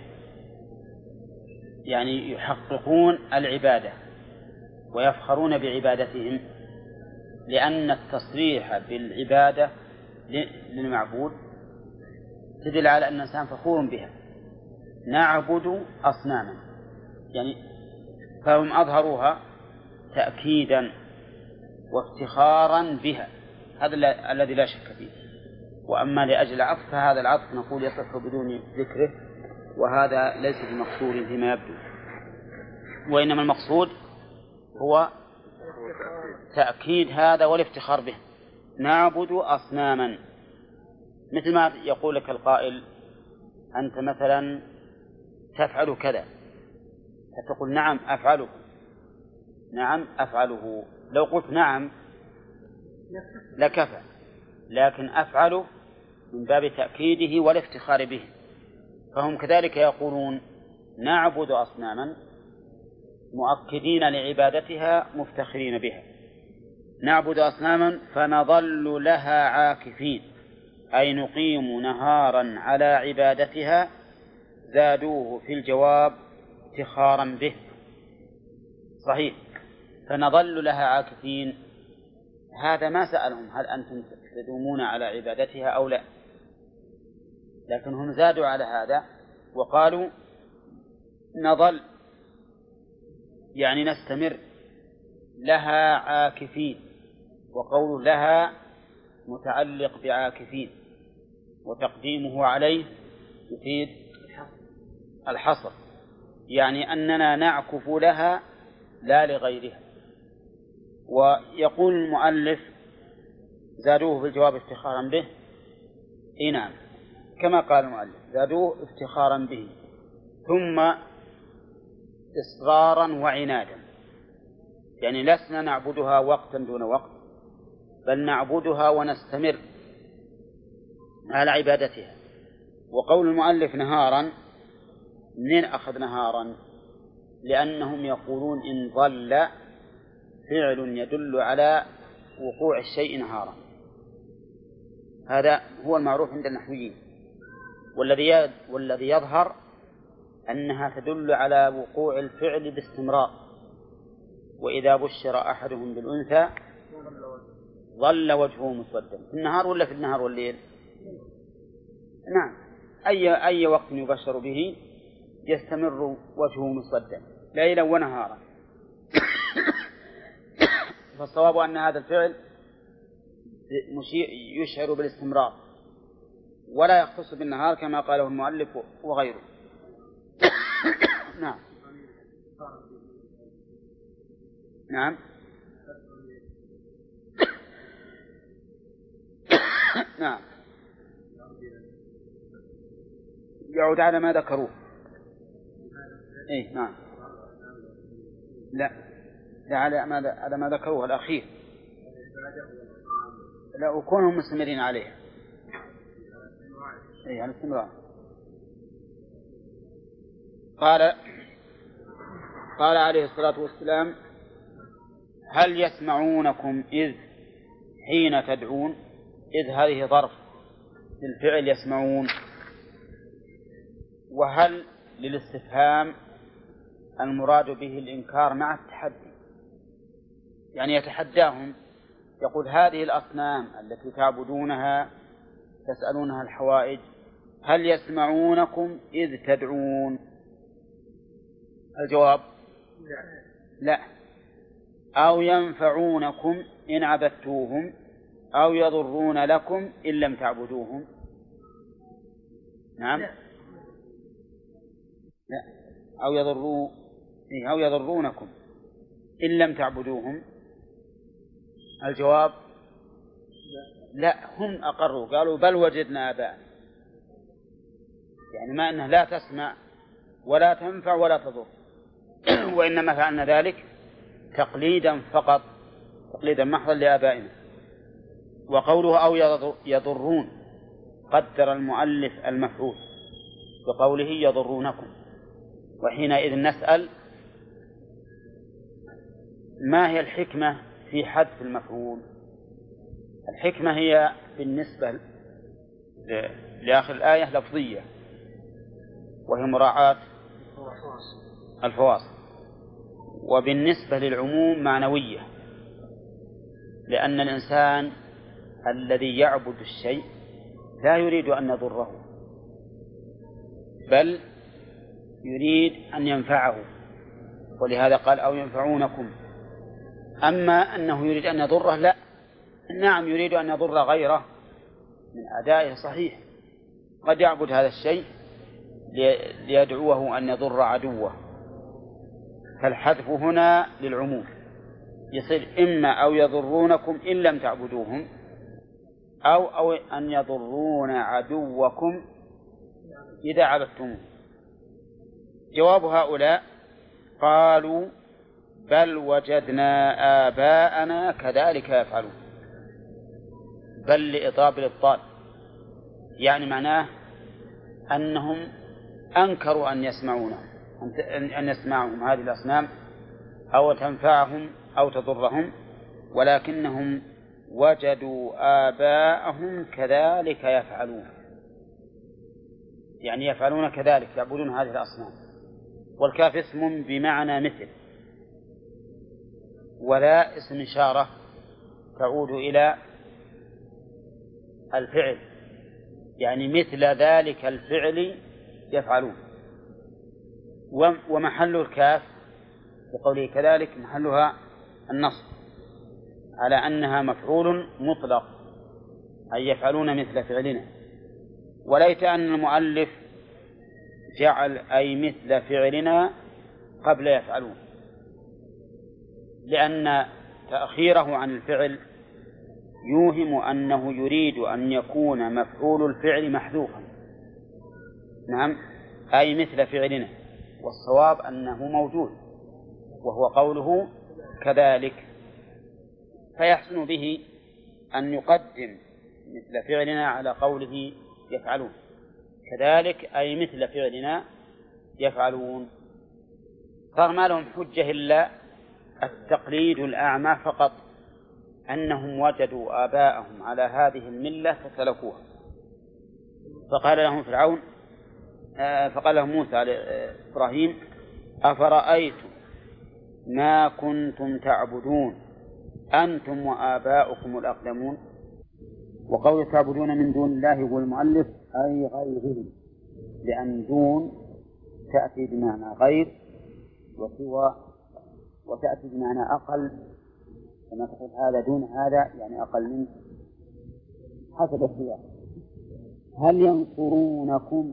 يعني يحققون العبادة ويفخرون بعبادتهم، لأن التصريح بالعبادة للمعبود تدل على أن الإنسان فخور بها. نعبد أصناما، يعني فهم أظهروها تأكيدا وافتخارا بها، هذا الذي لا شك فيه. وأما لأجل العطف فهذا العطف نقول يصح بدون ذكره، وهذا ليس بمقصود فيما يبدو، وإنما المقصود هو تأكيد هذا والافتخار به. نعبد أصناما، مثل ما يقول لك القائل أنت مثلا تفعل كذا، فتقول نعم أفعله، نعم أفعله. لو قلت نعم لكفى، لكن أفعله من باب تأكيده والافتخار به. فهم كذلك يقولون نعبد أصناما مؤكدين لعبادتها مفتخرين بها. نعبد أصناما فنظل لها عاكفين، أي نقيم نهارا على عبادتها، زادوه في الجواب افتخارا به. صحيح، فنظل لها عاكفين، هذا ما سألهم هل أنتم تدومون على عبادتها أو لا، لكن هم زادوا على هذا وقالوا نظل يعني نستمر لها عاكفين. وقول لها متعلق بعاكفين، وتقديمه عليه يفيد الحصر، يعني أننا نعكف لها لا لغيرها. ويقول المؤلف زادوه في الجواب افتخارا به. إيه نعم، كما قال المؤلف زادوه افتخارا به ثم إصرارا وعنادا، يعني لسنا نعبدها وقتا دون وقت، بل نعبدها ونستمر على عبادتها. وقول المؤلف نهارا، منين أخذ نهارا؟ لأنهم يقولون إن ظل فعل يدل على وقوع الشيء نهارا، هذا هو المعروف عند النحويين. والذي والذي يظهر أنها تدل على وقوع الفعل باستمرار. وإذا بشر أحدهم بالأنثى ظل وجهه مسودا، في النهار ولا في النهار والليل؟ نعم، أي أي وقت يبشر به يستمر وجهه مسودا ليلا ونهارا. فالصواب أن هذا الفعل يشعر بالاستمرار ولا يختص بالنهار كما قاله المؤلف وغيره. نعم نعم نعم يعود على ما ذكروه. إيه نعم، لا لا على ما على ما ذكروه الأخير، لا وكونهم مستمرين عليها. إيه على الاستمرار. قال قال عليه الصلاة والسلام هل يسمعونكم إذ حين تدعون؟ إذ هذه ظرف للفعل يسمعون، وهل للاستفهام المراد به الإنكار مع التحدي، يعني يتحداهم يقول هذه الأصنام التي تعبدونها تسألونها الحوائج هل يسمعونكم إذ تدعون؟ الجواب لا. أو ينفعونكم إن عبدتوهم أو يضرون لكم إن لم تعبدوهم. نعم لا. أو يضروا أو يضرونكم إن لم تعبدوهم. الجواب لا، هم أقروا قالوا بل وجدنا آباء، يعني ما أنها لا تسمع ولا تنفع ولا تضر، وإنما فعلنا ذلك تقليدا فقط، تقليدا محضا لآبائنا. وقوله أو يضرون قدر المؤلف المفعول بقوله يضرونكم، وحينئذ نسأل ما هي الحكمة في حذف المفعول؟ الحكمة هي بالنسبة لآخر الآية لفظية، وهي مراعاة الفواصل، وبالنسبة للعموم معنوية، لأن الإنسان الذي يعبد الشيء لا يريد أن يضره بل يريد أن ينفعه، ولهذا قال أو ينفعونكم. أما أنه يريد أن يضره لا، نعم يريد أن يضر غيره من أدائه صحيح، قد يعبد هذا الشيء ليدعوه أن يضر عدوه، فالحذف هنا للعموم يصير إما أو يضرونكم إن لم تعبدوهم أو, أو أن يضرون عدوكم إذا عبدتموه. جواب هؤلاء قالوا بل وجدنا آباءنا كذلك يفعلون، بل لإطاب الإبطال، يعني معناه أنهم أنكروا أن يسمعونه أن يسمعهم هذه الأصنام أو تنفعهم أو تضرهم، ولكنهم وجدوا آباءهم كذلك يفعلون، يعني يفعلون كذلك، يعبدون هذه الأصنام. والكاف اسم بمعنى مثل، ولا اسم إشارة تعود إلى الفعل، يعني مثل ذلك الفعل يفعلون. ومحل الكاف بقوله كذلك محلها النصب على أنها مفعول مطلق، أي يفعلون مثل فعلنا. وليت أن المؤلف جعل أي مثل فعلنا قبل يفعلون، لأن تأخيره عن الفعل يوهم أنه يريد أن يكون مفعول الفعل محذوفا. نعم، أي مثل فعلنا، والصواب أنه موجود، وهو قوله كذلك، فيحسن به أن يقدم مثل فعلنا على قوله يفعلون. كذلك أي مثل فعلنا يفعلون. صار ما لهم حجة إلا التقليد الأعمى فقط، أنهم وجدوا آباءهم على هذه الملة فسلكوها. فقال لهم فرعون آه فقال لهم موسى على آه إبراهيم: أفرأيتم ما كنتم تعبدون أنتم وآباؤكم الأقدمون. وقول تعبدون من دون الله يقول المؤلف أي غيره، لأن دون تأتي بمعنى غير وسوى، وتأتي بمعنى أقل، كما تقول هذا دون هذا يعني أقل منه حسب السياق. هل ينصرونكم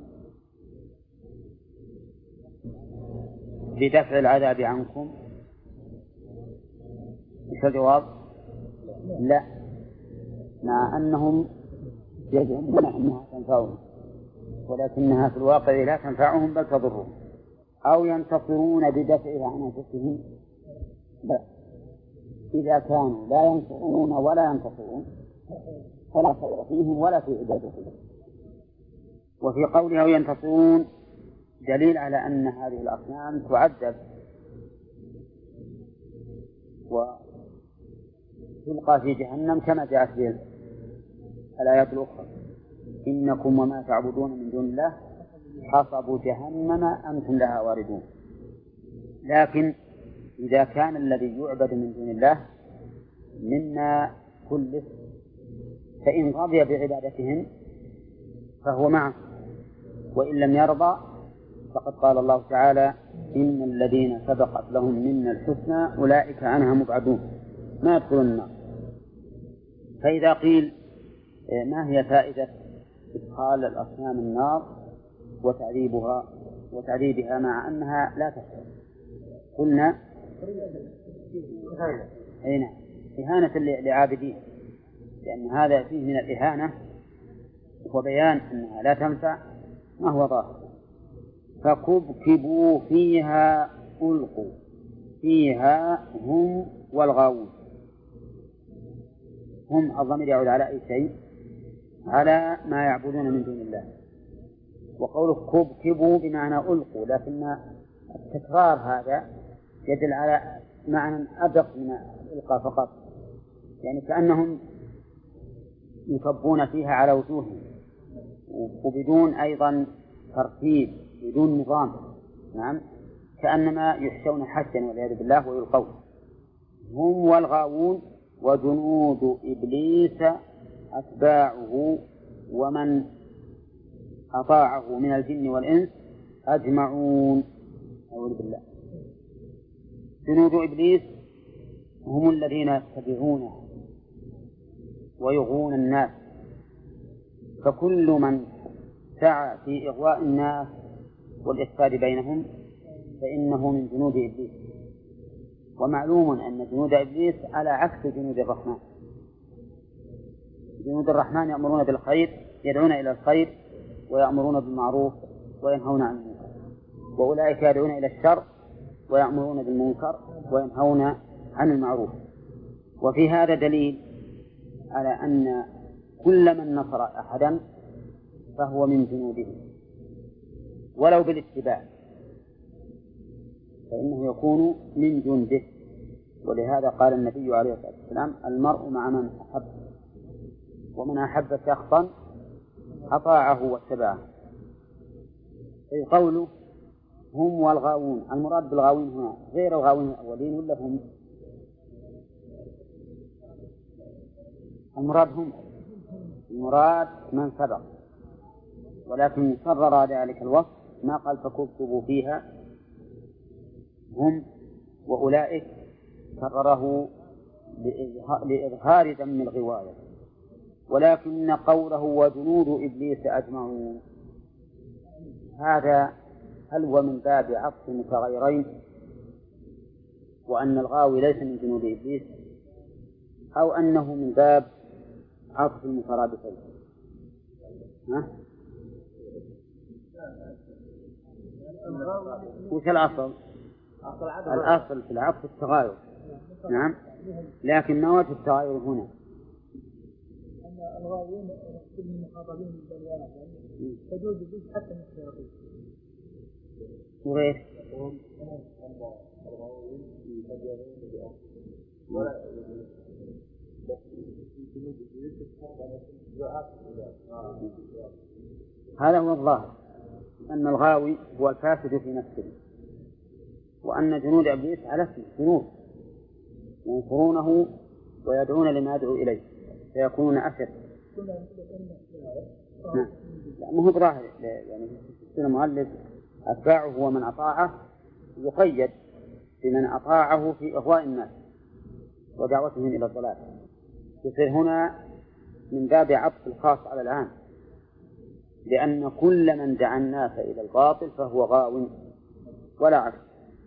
بدفع العذاب عنكم؟ إيش الجواب؟ لا، مع أنهم يزعمون أنها تنفعهم، ولكنها في الواقع لا تنفعهم بل تضرهم. أو ينتصرون بدفعها عن أنفسهم؟ لا، إذا كانوا لا ينصرون ولا ينتصرون فلا خير فيهم ولا في عبادتهم. وفي قوله أو ينتصرون دليل على أن هذه الأصنام تعذب وتلقى في جهنم كما جاءت به الآيات الأخرى: إنكم وما تعبدون من دون الله حصب جهنم أنتم لها واردون. لكن إذا كان الذي يعبد من دون الله منا كله فإن رضي بعبادتهم فهو معه، وإن لم يرضى فقد قال الله تعالى: إن الذين سبقت لهم منا الحسنى أولئك عنها مبعدون ما يدخلون النار. فإذا قيل ما هي فائدة إدخال الأصنام النار وتعذيبها وتعذيبها مع أنها لا تحصل؟ قلنا أين إهانة لعابدين، لأن هذا فيه من الإهانة وبيان أنها لا تنفع ما هو ظاهر. فكبكبوا فيها ألقوا فيها هم والغاوون. هم الضمير يعود على أي شيء؟ على ما يعبدون من دون الله. وقوله كبكبوا بمعنى ألقوا، لكن التكرار هذا يدل على معنى أدق من الإلقاء فقط، يعني كأنهم يكبون فيها على وجوههم وبدون أيضا ترتيب، بدون نظام. نعم، كأنما يحشون حشا والعياذ بالله ويلقون. هم والغاوون وجنود إبليس أتباعه ومن أطاعه من الجن والإنس أجمعون. أعوذ بالله. جنود إبليس هم الذين يتبعونه ويغوون الناس، فكل من سعى في إغواء الناس والإفساد بينهم فإنه من جنود إبليس. ومعلوم أن جنود إبليس على عكس جنود الرحمن. جنود الرحمن يأمرون بالخير، يدعون إلى الخير ويأمرون بالمعروف وينهون عن المنكر، وأولئك يدعون إلى الشر ويأمرون بالمنكر وينهون عن المعروف. وفي هذا دليل على أن كل من نصر أحدا فهو من جنوده ولو بالاتباع فإنه يكون من جنده. ولهذا قال النبي عليه الصلاة والسلام: المرء مع من أحب، ومن أحب شخصا أطاعه واتبعه. أي قوله هم والغاوون، المراد بالغاوين هنا غير الغاوين الأولين ولا هم؟ المراد هم، المراد من سبق، ولكن قرر ذلك الوصف ما قال فكبكبوا فيها هم وأولئك، كرره لإظهار ذم الغواية. ولكن قوله وجنود إبليس أجمعون هذا هل هو من باب عطف متغيرين وأن الغاوي ليس من جنود إبليس، أو أنه من باب عطف المترادفين. ها؟ وش الأصل؟ الأصل في العطف التغاير. نعم، لكن ما وجه التغاير هنا؟ أن الغاوين كل من مخاطبين بالبيانات تجوز به حتى من الشياطين. وغير هذا هو الظاهر، أن الغاوي هو الفاسد في نفسه، وأن جنود إبليس على اسمه جنود ينصرونه ويدعون لما يدعو إليه فيكونون أشد. نعم، ما هو ظاهر يعني في المؤلف أتباعه ومن أطاعه يقيد بمن أطاعه في إغواء الناس ودعوتهم إلى الضلال، يصير هنا من باب عطف الخاص على العام، لأن كل من دعا الناس إلى الباطل فهو غاو ولا عكس.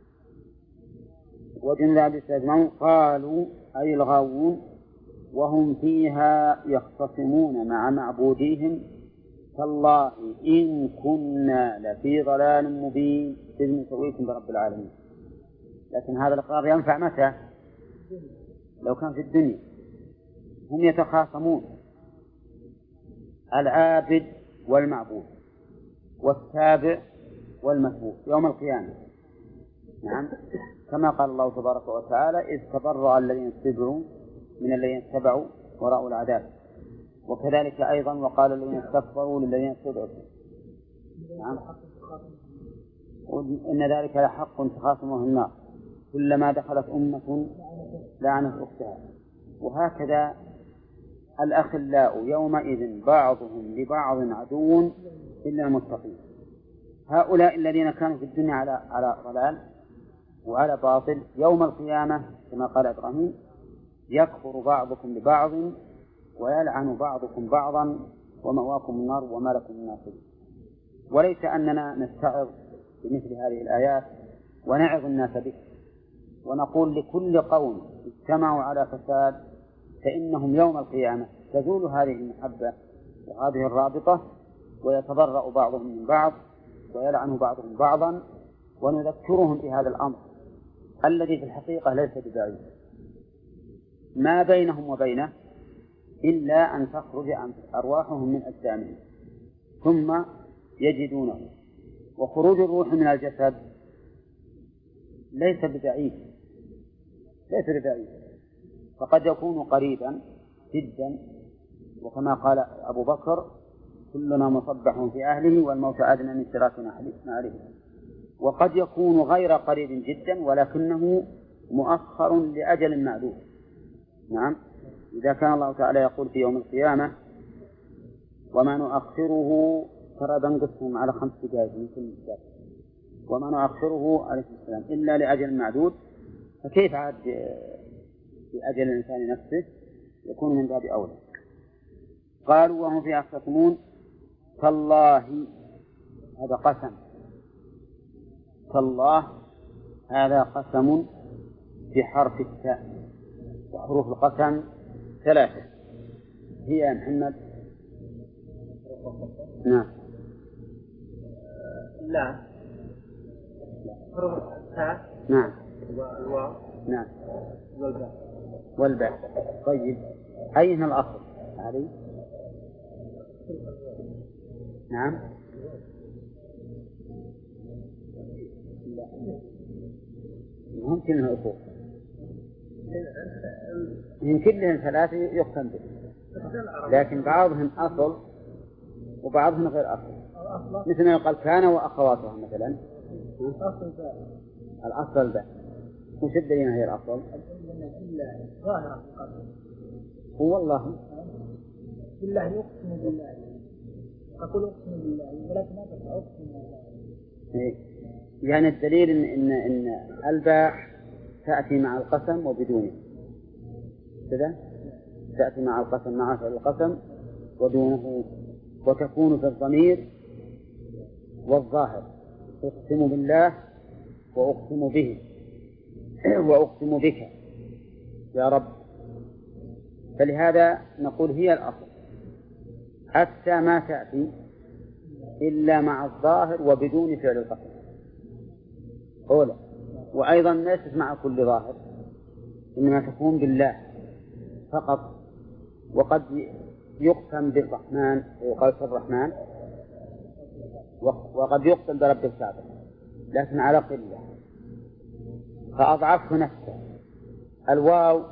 وجند إبليس أجمعون قالوا أي الغاوون وهم فيها يختصمون مع معبوديهم تالله إن كنا لفي ضلال مبين إذ نسويكم برب العالمين. لكن هذا الإقرار ينفع متى؟ لو كان في الدنيا. هم يتخاصمون العابد والمعبود والتابع والمتبوع يوم القيامة. نعم، كما قال الله تبارك وتعالى إذ تبرأ الذين اتبعوا من الذين اتبعوا ورأوا العذاب، وكذلك أيضا وقال الذين استكبروا للذين اتبعوا. نعم، إن ذلك لحق تخاصمه النار كلما دخلت أمة لعنت أختها. وهكذا الأخلاء يومئذ بعضهم لبعض عدو إلا المتقين. هؤلاء الذين كانوا في الدنيا على على ضلال وعلى باطل يوم القيامة كما قال إبراهيم يكفر بعضكم ببعض ويلعن بعضكم بعضا ومأواكم النار وما لكم من ناصرين. وليس أننا نستعظ بمثل هذه الآيات ونعظ الناس به ونقول لكل قوم اجتمعوا على فساد فإنهم يوم القيامة تزول هذه المحبة وهذه الرابطة ويتبرأ بعضهم من بعض ويلعن بعضهم بعضا، ونذكرهم بهذا الأمر الذي في الحقيقة ليس ببعيد ما بينهم وبينه إلا أن تخرج أرواحهم من أجسامهم ثم يجدونه. وخروج الروح من الجسد ليس ببعيد ليس ببعيد فقد يكون قريبا جدا، وكما قال أبو بكر كلنا مصبح في أهله والموت أدنى من شراكنا عليه. وقد يكون غير قريب جدا ولكنه مؤخر لأجل معدود. نعم، إذا كان الله تعالى يقول في يوم القيامة وما نؤخره ترى بنقسم على خمس دقائق من كل دقائق وما نؤخره عليه السلام إلا لأجل معدود، فكيف عاد بأجل الإنسان نفسه؟ يكون من باب أولى. قالوا وهم فيها يختصمون تالله هذا قسم، تالله هذا قسم بحرف التاء، وحروف القسم ثلاثة هي يا محمد. نعم، لا حروف التاء نعم والواو نعم والباء والباء. طيب أين الأصل علي؟ نعم، ممكن انها اصول من كلهم ثلاثه يقسم به، لكن بعضهم اصل وبعضهم غير اصل، مثل ما يقال كان واخواتها مثلا. الاصل الباء. وش الدليل هي الاصل؟ ظاهرة هو الله بالله يقسم بالله، أقول أقسم بالله ولكن ما تقول أقسم بالله. يعني الدليل إن إن إن الباء تأتي مع القسم وبدونه كذا، تأتي مع القسم مع فعل القسم ودونه، وتكون في الضمير والظاهر أقسم بالله وأقسم به وأقسم بك يا رب. فلهذا نقول هي الأصل، حتى ما تأتي إلا مع الظاهر وبدون فعل القسم أولا، وأيضا ليست مع كل ظاهر، إنما تكون بالله فقط. وقد يقسم بالرحمن ويقال الرحمن، وقد يقسم برب الكعبة لكن على قلة فأضعفه نفسه. الواو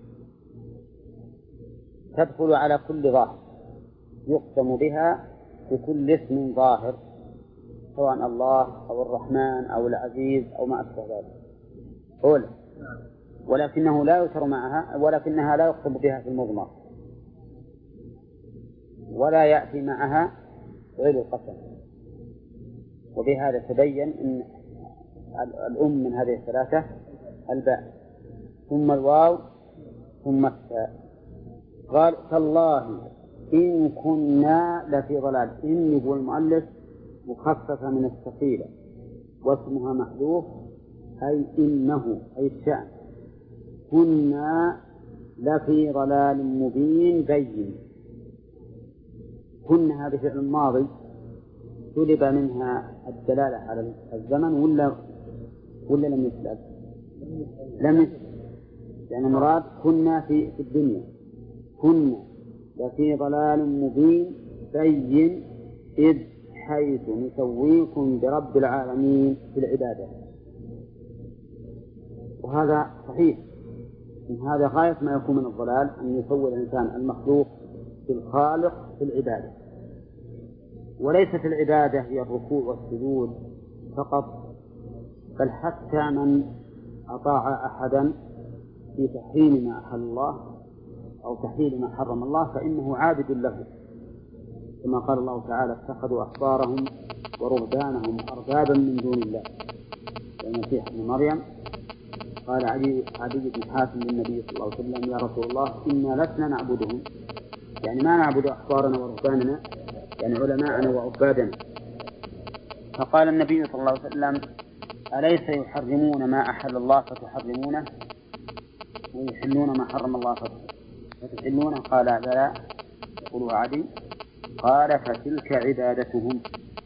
تدخل على كل ظاهر يقسم بها بكل اسم ظاهر، سواء الله أو الرحمن أو العزيز أو ما أشبه ذلك أولا، ولكنه لا يؤثر معها، ولكنها لا يقسم بها في المضمر ولا يأتي معها غير القسم. وبهذا تبين أن الأم من هذه الثلاثة الباء ثم الواو ثم التاء. قال تالله إن كنا لفي ضلال. إن يقول المؤلف مخففة من الثقيلة واسمها محذوف، أي إنه أي الشأن كنا لفي ضلال مبين بين. كنا هذا فعل ماضي سلب منها الدلالة على الزمن ولا ولا لم يسلب؟ لم يسلب، لأن يعني مراد كنا في في الدنيا، كنا لفي ضلال مبين بين إذ حيث نسويكم برب العالمين في العبادة. وهذا صحيح، إن هذا غاية ما يكون من الضلال أن يسوي الإنسان المخلوق بالخالق في العبادة. وليست العبادة هي الركوع والسجود فقط، بل حتى من أطاع أحدا في تحريم ما أحل الله أو تحليل ما حرم الله فإنه عابد له، كما قال الله تعالى اتخذوا أحبارهم ورهبانهم أربابا من دون الله. المسيح ابن مريم قال علي عدي بن حاتم للنبي صلى الله عليه وسلم يا رسول الله إنا لسنا نعبدهم، يعني ما نعبد أحبارنا ورهباننا يعني علماءنا وعبادنا. فقال النبي صلى الله عليه وسلم أليس يحرمون ما أحل الله فتحرمونه ويحلون ما حرم الله فتحلونه؟ قال بلى. يقول عدي قال فتلك عبادتهم.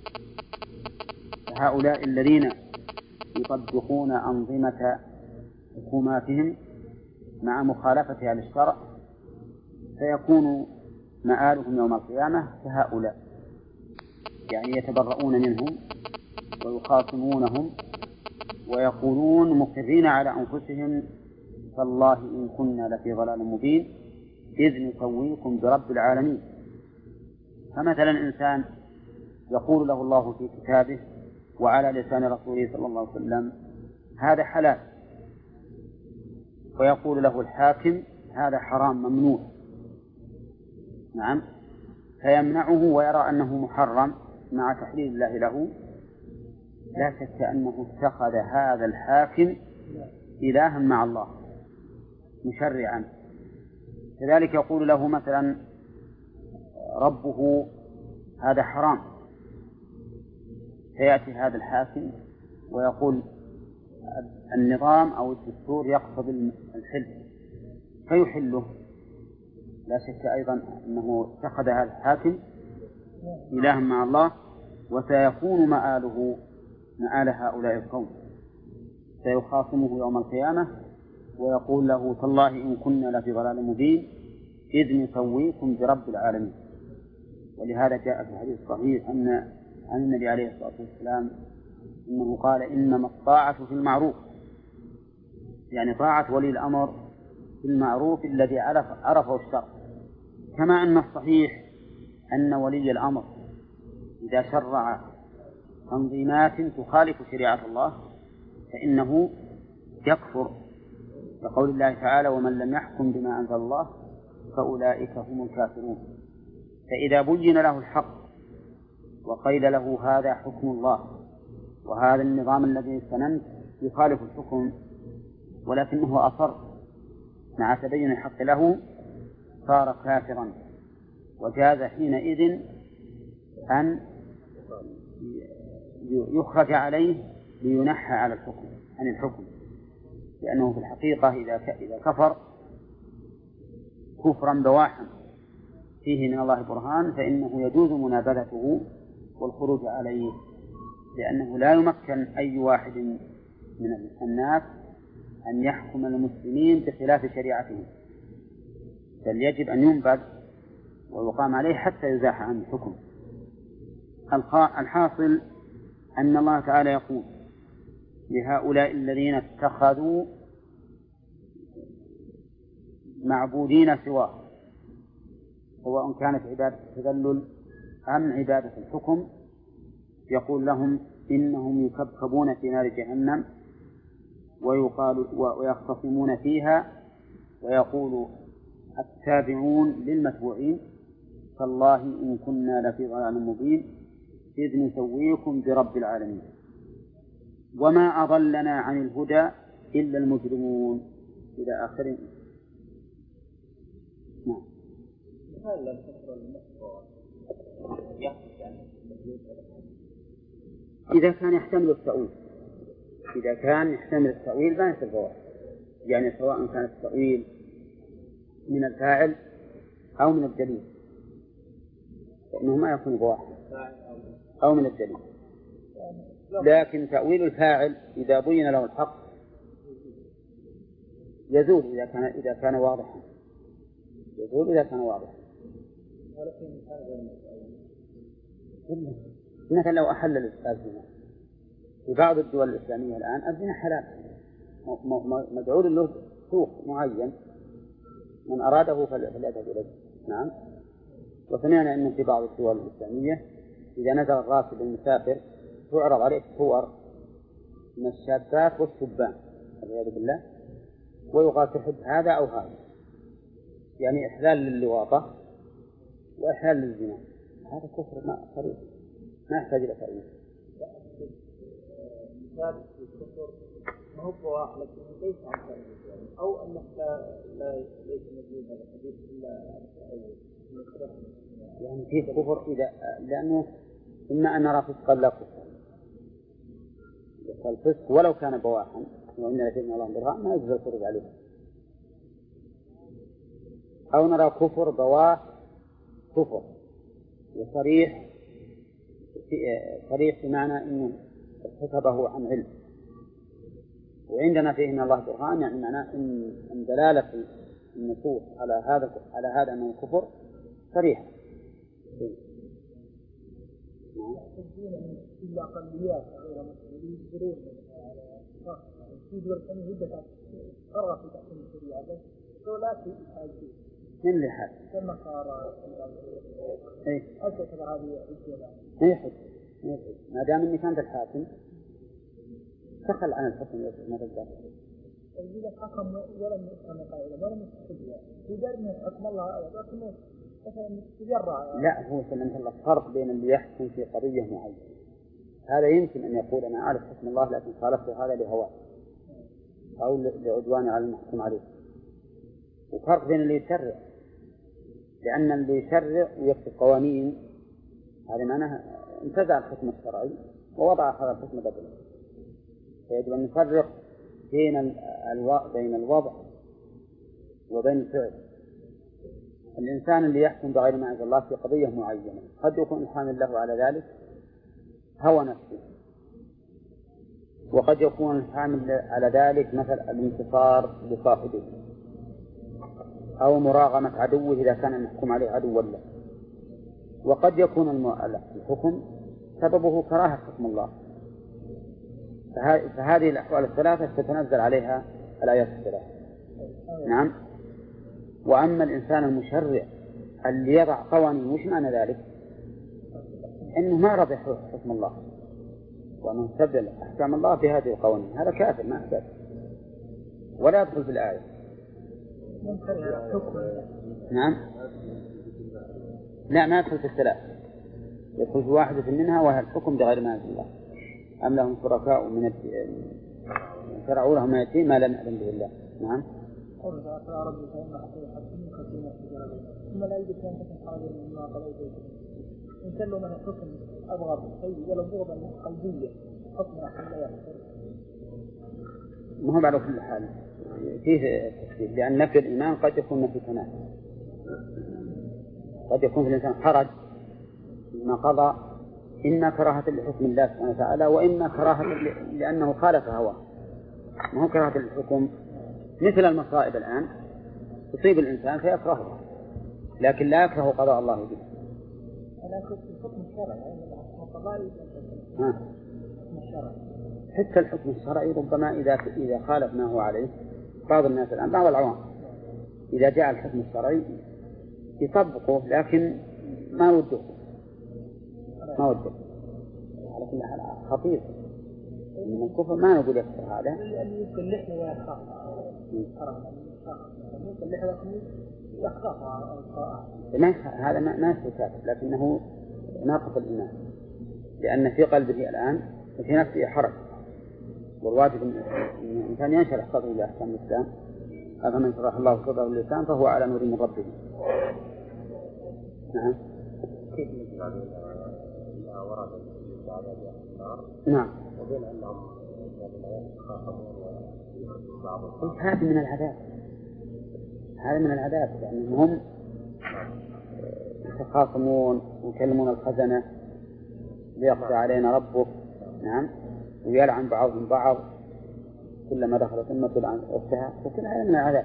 فهؤلاء الذين يطبقون أنظمة حكوماتهم مع مخالفتها للشرع سيكون مآلهم يوم القيامة كهؤلاء، يعني يتبرؤون منهم ويخاصمونهم ويقولون مقرين على أنفسهم فالله إن كنا لفي ضلال مبين إذ نسويكم برب العالمين. فمثلا إنسان يقول له الله في كتابه وعلى لسان رسوله صلى الله عليه وسلم هذا حلال، ويقول له الحاكم هذا حرام ممنوع، نعم، فيمنعه ويرى أنه محرم مع تحليل الله له، لا شك أنه اتخذ هذا الحاكم إلها مع الله مشرعا. كذلك يقول له مثلا ربه هذا حرام، فيأتي هذا الحاكم ويقول النظام أو الدستور يقتضي الحل فيحله، لا شك أيضا أنه اتخذ هذا الحاكم إلها مع الله، وسيكون مآله مآل هؤلاء القوم، سيخاصمه يوم القيامة ويقول له تالله إن كنا لفي ضلال مبين إذ نسويكم برب العالمين. ولهذا جاء في الحديث الصحيح أن عن النبي عليه الصلاة والسلام إنه قال إنما الطاعة في المعروف، يعني طاعة ولي الأمر في المعروف الذي عرف عرفه الشرع، كما أن الصحيح أن ولي الأمر إذا شرع تنظيمات تخالف شريعة الله فإنه يكفر، لقول الله تعالى ومن لم يحكم بما أنزل الله فأولئك هم الكافرون. فإذا بين له الحق وقيل له هذا حكم الله وهذا النظام الذي سننت يخالف الحكم ولكنه أصر مع تبين الحق له صار كافرا، وجاز حينئذ أن يخرج عليه لينحى على الحكم عن الحكم، لأنه في الحقيقة إذا إذا كفر كفرا بواحا فيه من الله برهان فإنه يجوز منابذته والخروج عليه، لأنه لا يمكن أي واحد من الناس أن يحكم المسلمين بخلاف شريعتهم، بل يجب أن ينبذ ويقام عليه حتى يزاح عن الحكم. الحاصل أن الله تعالى يقول لهؤلاء الذين اتخذوا معبودين سواه، سواء كانت عبادة التذلل أم عبادة الحكم، يقول لهم إنهم يكبكبون في نار جهنم ويقال ويختصمون فيها، ويقول التابعون للمتبوعين فالله إن كنا لفي ضلال مبين إذ نسويكم برب العالمين وما أضلنا عن الهدى إلا المجرمون إلى آخر. نعم. إذا كان يحتمل التأويل إذا كان يحتمل التأويل ما يصير بواحد، يعني سواء كان التأويل من الفاعل أو من الدليل، فإنه ما يكون بواحد أو من الدليل. لكن تأويل الفاعل إذا بين له الحق يزول إذا كان إذا كان واضحا يزول إذا كان واضحا. مثلا لو أحل الزنا في بعض الدول الإسلامية الآن الزنا حلال مدعو له سوق معين من أراده فليذهب إليه. نعم. وسمعنا أن في بعض الدول الإسلامية إذا نزل الراكب المسافر تعرض عليه صور من الشابات والشبان والعياذ بالله ويقال تحب هذا أو هذا، يعني إحلال للواطة وإحلال للزنا. هذا كفر ما صريح ما يحتاج إلى تأويل. مثال الكفر ما هو بواح لكن ليس عن تأويل، أو أنه لا لا ليس مجنون هذا الحديث إلا تأويل. يعني في كفر إذا لأنه إما أن نرى فسقا لا كفر، الفسق ولو كان بواحا وإن لدينا الله برهان ما يجوز الخروج عليه، أو نرى كفر بواح كفر وصريح صريح بمعنى أنه ارتكبه عن علم وعندنا فيه من الله برهان، يعني معناه أن دلالة النصوص على هذا على هذا أنه كفر صريح. إلا أقليات غير مسلمين يجبرون على في دول ثانية هدت قرر في تحكيم الشريعة بس دولات في الحاجين من اللي حاج كما قال إيه أكثر هذه الجولة إيه حج إيه حج ما دام إني كانت الحاكم تخل عن الحكم ما تقدر إذا حكم ولم يفهم قائلا ولم يستخدمها يدار من حكم الله لكنه مثلا تجرع. لا هو سلمت الله فرق بين اللي يحكم في قضية معينة، هذا يمكن أن يقول أنا أعرف حكم الله لكن خالفت هذا لهواه أو لعدوان على المحكوم عليه، وفرق بين اللي يشرع، لأن اللي يشرع ويكتب قوانين هذا معناه انتزع الحكم الشرعي ووضع هذا الحكم بدله. فيجب أن نفرق بين بين الوضع وبين الفعل. الإنسان اللي يحكم بغير ما أنزل الله في قضية معينة قد يكون الحامل له على ذلك هوى نفسه، وقد يكون الحامل على ذلك مثل الانتصار لصاحبه أو مراغمة عدوه إذا كان المحكوم عليه عدوا له، وقد يكون الحكم سببه كراهة حكم الله. فهذه الأحوال الثلاثة تتنزل عليها الآيات الثلاثة. نعم. وأما الإنسان المشرع اللي يضع قوانين وش معنى ذلك؟ إنه ما رضي حكم الله وأنه استبدل أحكام الله بهذه القوانين، هذا كافر ما أحدث ولا يدخل في الآية. نعم. لا ما يدخل في الثلاث، يدخل في واحدة منها وهي الحكم بغير ما أنزل الله. أم لهم شركاء من شرعوا لهم ما يأتي ما لم يأذن به الله. نعم. قل يا رب فإن حكمك فيما تجرى ثم لا يجب أن تكون حاضر مما قضيت إن كان له من الحكم أبغض شيء ولا بغضا قلبية حكم لا يحصل. ما هو على كل حال فيه تفسير، لأن نفي الإيمان قد يكون نفي كمال قد يكون في الإنسان حرج ما قضى، إما كراهة لحكم الله سبحانه وتعالى، وإما كراهة لأنه خالف هواه. ما هو كراهة الحكم مثل المصائب الآن تصيب الإنسان فيكرهها، لكن لا يكره قضاء الله به. لكن الحكم الشرعي القضائي حتى الحكم الشرعي ربما إذا إذا خالف ما هو عليه بعض الناس الآن، بعض العوام إذا جاء الحكم الشرعي يطبقه، لكن ما وده ما وده على كل حال خطير من الكفر. ما نقول يكفر هذا، لأنه يمكن لحية ويخاف يمكن لحية ويخاف هذا ما يستكاد، لكنه ناقص الإيمان، لأن في قلبه الآن وفي نفسه حرج، والواجب أن الإنسان ينشرح صدره لأحكام الإسلام. أفمن شرح الله صدره للإسلام فهو على نور من ربه. نعم. كيف يجب علينا إذا ورد العذاب في النار؟ نعم. وبين أنهم يتخاصمون ويحبون بعضهم. هذا من العذاب، هذا من العذاب، لأنهم هم يتخاصمون ويكلمون الخزنة ليقضي علينا ربك. نعم. ويلعن بعضهم بعض كلما دخلت أمة تلعن أختها، وكل هذا من العذاب.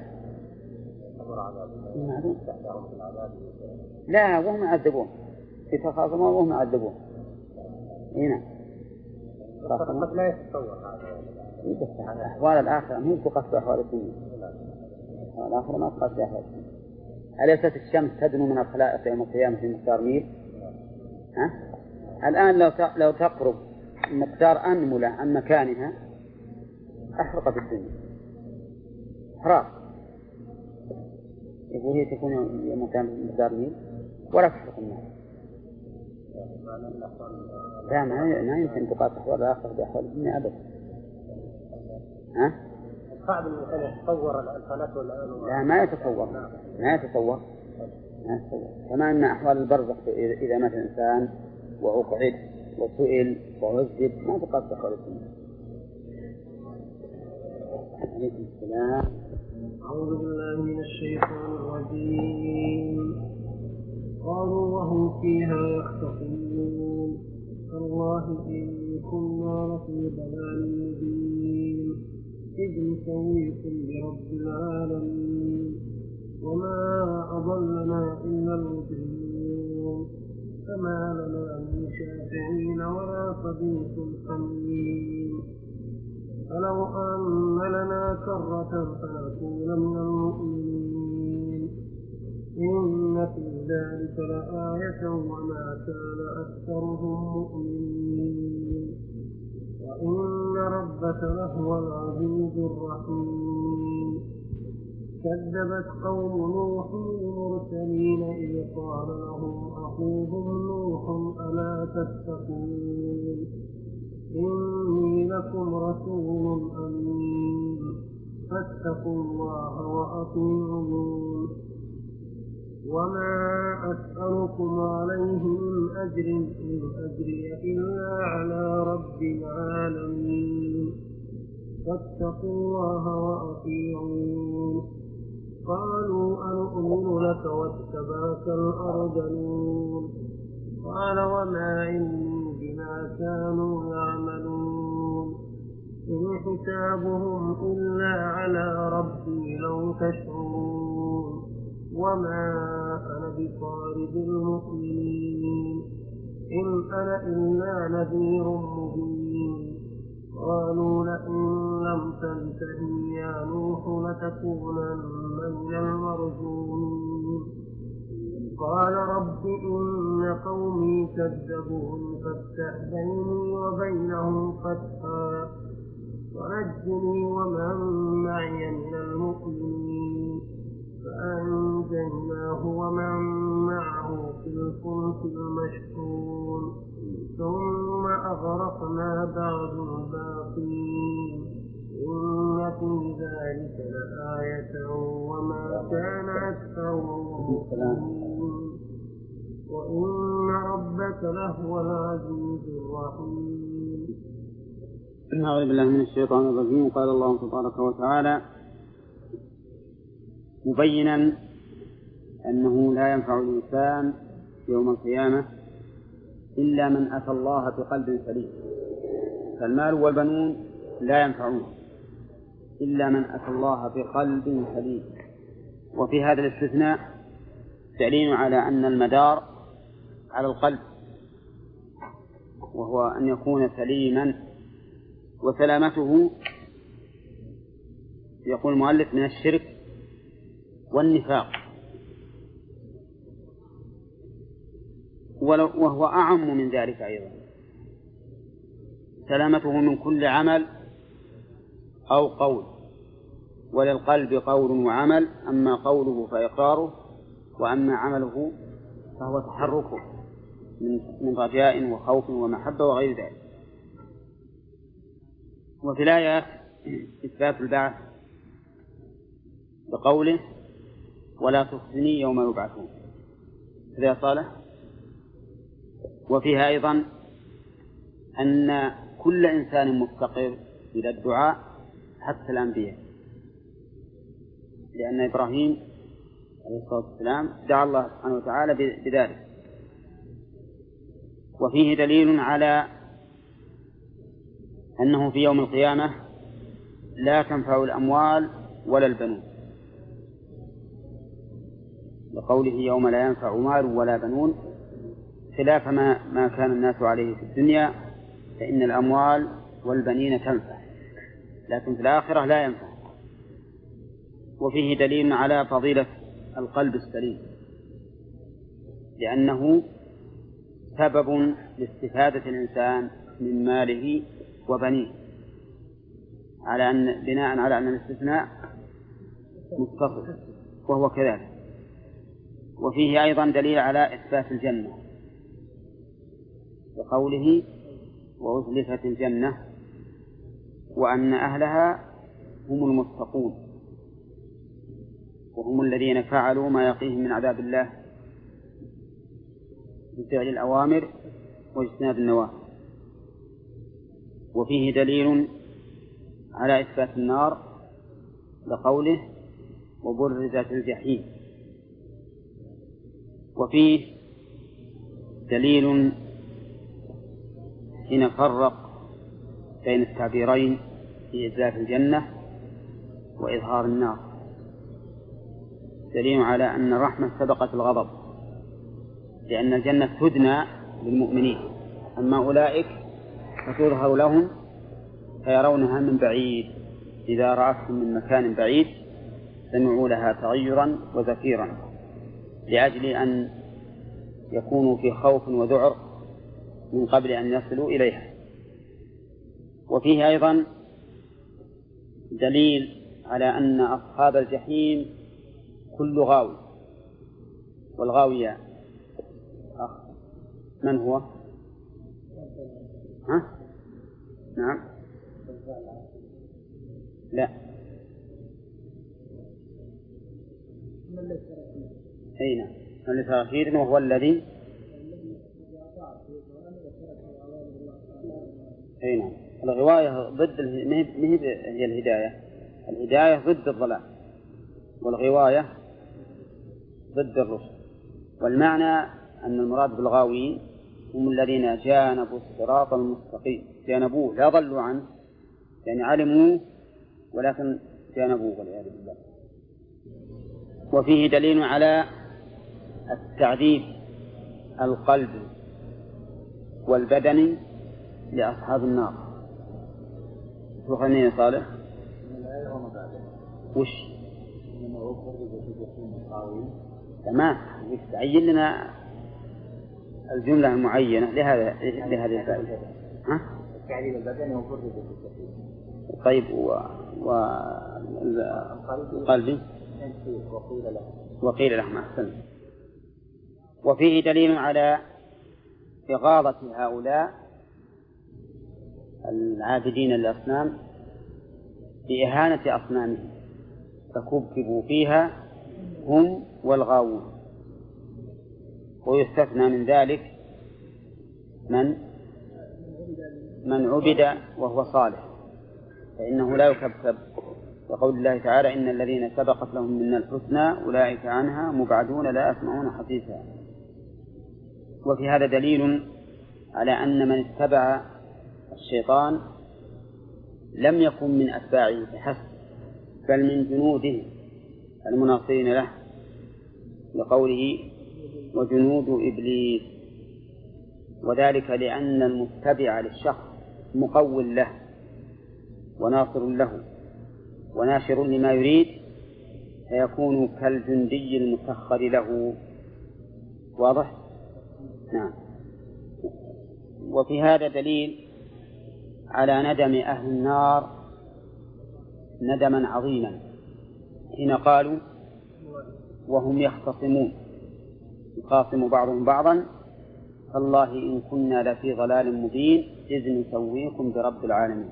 لا، وهم يعذبون يتخاصمون وهم يعذبون. هنا قد لا يتصور هذا. أحوال الآخرة ما تقصد أحوال الدنيا، أحوال الآخرة ما تقصد أحوال الدنيا. أليست الشمس تدنو من الخلائق يوم القيامة في مقدار ميل؟ ها؟ الآن لو لو تقرب مقدار أنملة عن مكانها أحرقت الدنيا حراق. يقول هي تكون يوم كان مقدار ميل ولا تحرق النار. لا، ما يمكن تقاس أحوال الآخرة بأحوال الدنيا أبدا. ها؟ صعب الإنسان يتصور الفلك والآن. لا، ما يتصور ما يتصور ما يتصور. كما أن أحوال البرزخ إذا مات الإنسان وأقعد وسئل وعذب ما تقاس بأحوال الدنيا. عليكم السلام. أعوذ بالله من الشيطان الرجيم. قالوا وهم فيها يختصمون تالله إن كنا لفي ضلال مبين إذ نسويكم برب العالمين وما أضلنا إلا المجرمون فما لنا من شافعين ولا صديق حميم فلو أن لنا كرة فنكون من المؤمنين إن في ذلك لآية وما كان أكثرهم مؤمنين وإن ربك لهو العزيز الرحيم. كذبت قوم نوح المرسلين إذ قال لهم أخوهم نوح ألا تتقون إني لكم رسول أمين فاتقوا الله وأطيعون وما أسألكم عليه من أجر إن أجري إلا على رب العالمين فاتقوا الله وأطيعون. قالوا أنؤمن لك واتبعك الأرذلون قال وما علمي بما كانوا يعملون إن حسابهم إلا على ربي لو تشعرون وما أنا بطارد المؤمنين إن أنا إلا نذير مبين. قالوا لئن لم تنته يا نوح لتكونن من المرجومين. قال رب إن قومي كذبون فافتح بيني وبينهم فتحا ونجني ومن معي من المؤمنين. فأنجيناه ومن معه في الفلك المشحون ثم أغرقنا بعد الباقين إن في ذلك لآية وما كان أكثرهم مؤمنين وإن ربك لهو العزيز الرحيم. أعوذ بالله من الشيطان الرجيم. قال الله تبارك وتعالى مبينا أنه لا ينفع الإنسان يوم القيامة إلا من أتى الله بقلب سليم، فالمال والبنون لا ينفعون إلا من أتى الله بقلب سليم. وفي هذا الاستثناء دليل على أن المدار على القلب، وهو أن يكون سليما. وسلامته يقول المؤلف من الشرك والنفاق، وهو أعم من ذلك أيضا، سلامته من كل عمل أو قول. وللقلب قول وعمل، أما قوله فإقراره، وأما عمله فهو تحركه من رجاء وخوف ومحبة وغير ذلك. وفي الآيات إثبات البعث بقوله ولا تخزني يوم يبعثون إذا صالح. وفيها أيضا أن كل إنسان مفتقر إلى الدعاء حتى الأنبياء، لأن إبراهيم عليه الصلاة والسلام دعا الله سبحانه وتعالى بذلك. وفيه دليل على أنه في يوم القيامة لا تنفع الأموال ولا البنون، لقوله يوم لا ينفع مال ولا بنون، خلاف ما, ما كان الناس عليه في الدنيا، فإن الأموال والبنين تنفع، لكن في الآخرة لا ينفع. وفيه دليل على فضيلة القلب السليم، لأنه سبب لاستفادة الإنسان من ماله وبنيه، على أن بناء على أن الاستثناء متصل وهو كذلك. وفيه أيضا دليل على إثبات الجنة بقوله وأزلفت الجنة، وأن أهلها هم المتقون، وهم الذين فعلوا ما يقيهم من عذاب الله بفعل الأوامر واجتناب النواهي. وفيه دليل على إثبات النار لقوله وبرزت الجحيم. وفيه دليل حين فرق بين التعبيرين في إزلاف الجنة وإظهار النار، دليل على أن الرحمة سبقت الغضب، لأن الجنة تدنى للمؤمنين، أما أولئك فتظهر لهم فيرونها من بعيد، إذا رأتهم من مكان بعيد سمعوا لها تغيرا وزفيرا، لأجل أن يكونوا في خوف وذعر من قبل أن يصلوا إليها. وفيه أيضا دليل على أن أصحاب الجحيم كل غاوي، والغاوية من هو؟ ها؟ نعم لا أين من لتركير، وهو الذي أين الغواية ضد مهب هي الهداية، الهداية ضد الضلال، والغواية ضد الرشد. والمعنى أن المراد بالغاوين هم الذين جانبوا الصراط المستقيم، جانبوه لا ضلوا عنه، يعني علموه ولكن جانبوه والعياذ بالله. وفيه دليل على التعذيب القلب والبدن لأصحاب النار. وخلني صالح وش تمام يستعين لنا الجملة المعينة لهذا لهذه الفائدة. ها؟ التعذيب البدني وفرد بالجحيم. طيب و والقلب وقيل له وقيل له أحسن. وفيه دليل على إغاظة هؤلاء العابدين للأصنام بإهانة أصنامهم، فكبكبوا فيها هم والغاوون. ويستثنى من ذلك من من عبد وهو صالح، فإنه لا يكبكب وقول الله تعالى إن الذين سبقت لهم منا الحسنى أولئك عنها مبعدون لا يسمعون حديثها. وفي هذا دليل على أن من اتبع الشيطان لم يكن من أتباعه فحسب بل من جنوده المناصرين له، لقوله وجنود إبليس، وذلك لأن المتبع للشخص مقول له وناصر له وناشر لما يريد، فيكون كالجندي المسخر له. واضح؟ نعم. وفي هذا دليل على ندم أهل النار ندما عظيما حين قالوا وهم يختصمون يخاصم بعضهم بعضا تالله إن كنا لفي ضلال مبين إذ نسويكم برب العالمين.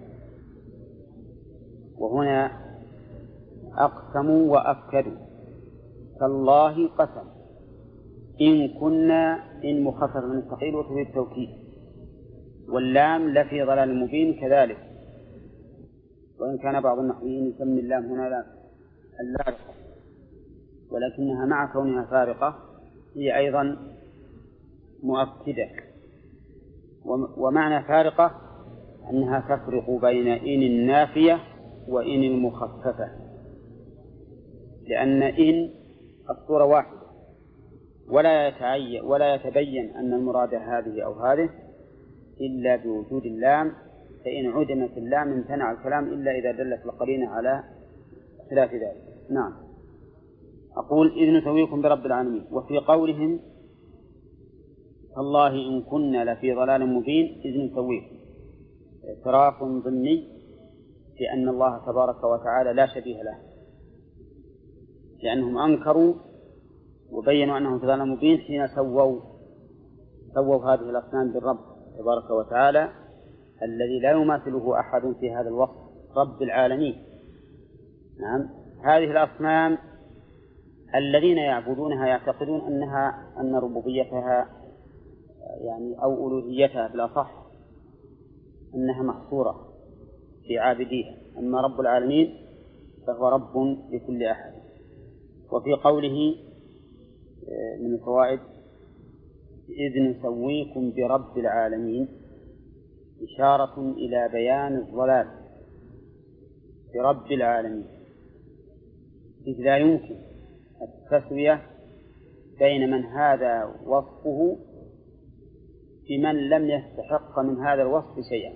وهنا أقسموا وأكدوا، تالله قسم، إن كنا إن مخفف من الثقيل وتفيد التوكيد، واللام لفي ضلال مبين كذلك، وإن كان بعض النحويين يسمي اللام هنا اللافقة، ولكنها مع كونها فارقة هي أيضا مؤكدة. ومعنى فارقة أنها تفرق بين إن النافية وإن المخففة، لأن إن الصورة واحدة ولا يتعين ولا يتبين أن المراد هذه أو هذه إلا بوجود اللام، فإن عدمت اللام امتنع الكلام إلا إذا دلت القرينة على خلاف ذلك. نعم. أقول إذ نسويكم برب العالمين. وفي قولهم تالله إن كنا لفي ضلال مبين إذ نسويكم اعتراف ضمني بأن الله تبارك وتعالى لا شبيه له، لأنهم أنكروا وبينوا أنهم في ضلال مبين حين سووا سووا هذه الأصنام بالرب تبارك وتعالى الذي لا يماثله أحد في هذا الوصف، رب العالمين. نعم. هذه الأصنام الذين يعبدونها يعتقدون أنها أن ربوبيتها يعني أو ألوهيتها في الأصح أنها محصورة في عابديها، أما رب العالمين فهو رب لكل أحد. وفي قوله من الفوائد إذ نسويكم برب العالمين إشارة إلى بيان الضلال برب العالمين، إذ لا يمكن التسوية بين من هذا وصفه بمن لم يستحق من هذا الوصف شيئا،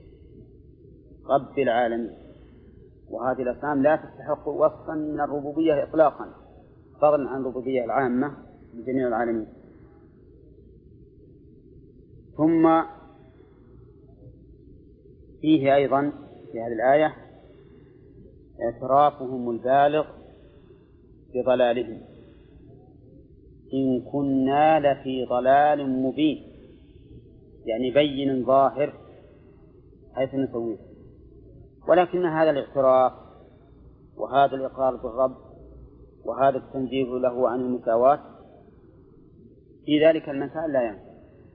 رب العالمين. وهذه الأصنام لا تستحق وصفا من الربوبية إطلاقا، فضلا عن الربوبية العامة لجميع العالمين. ثم فيه أيضا في هذه الآية اعترافهم البالغ بضلالهم، إن كنا لفي ضلال مبين، يعني بين ظاهر حيث نسويه. ولكن هذا الاعتراف وهذا الإقرار بالرب وهذا التنزيه له عن المساواة في ذلك المكان لا ينفع،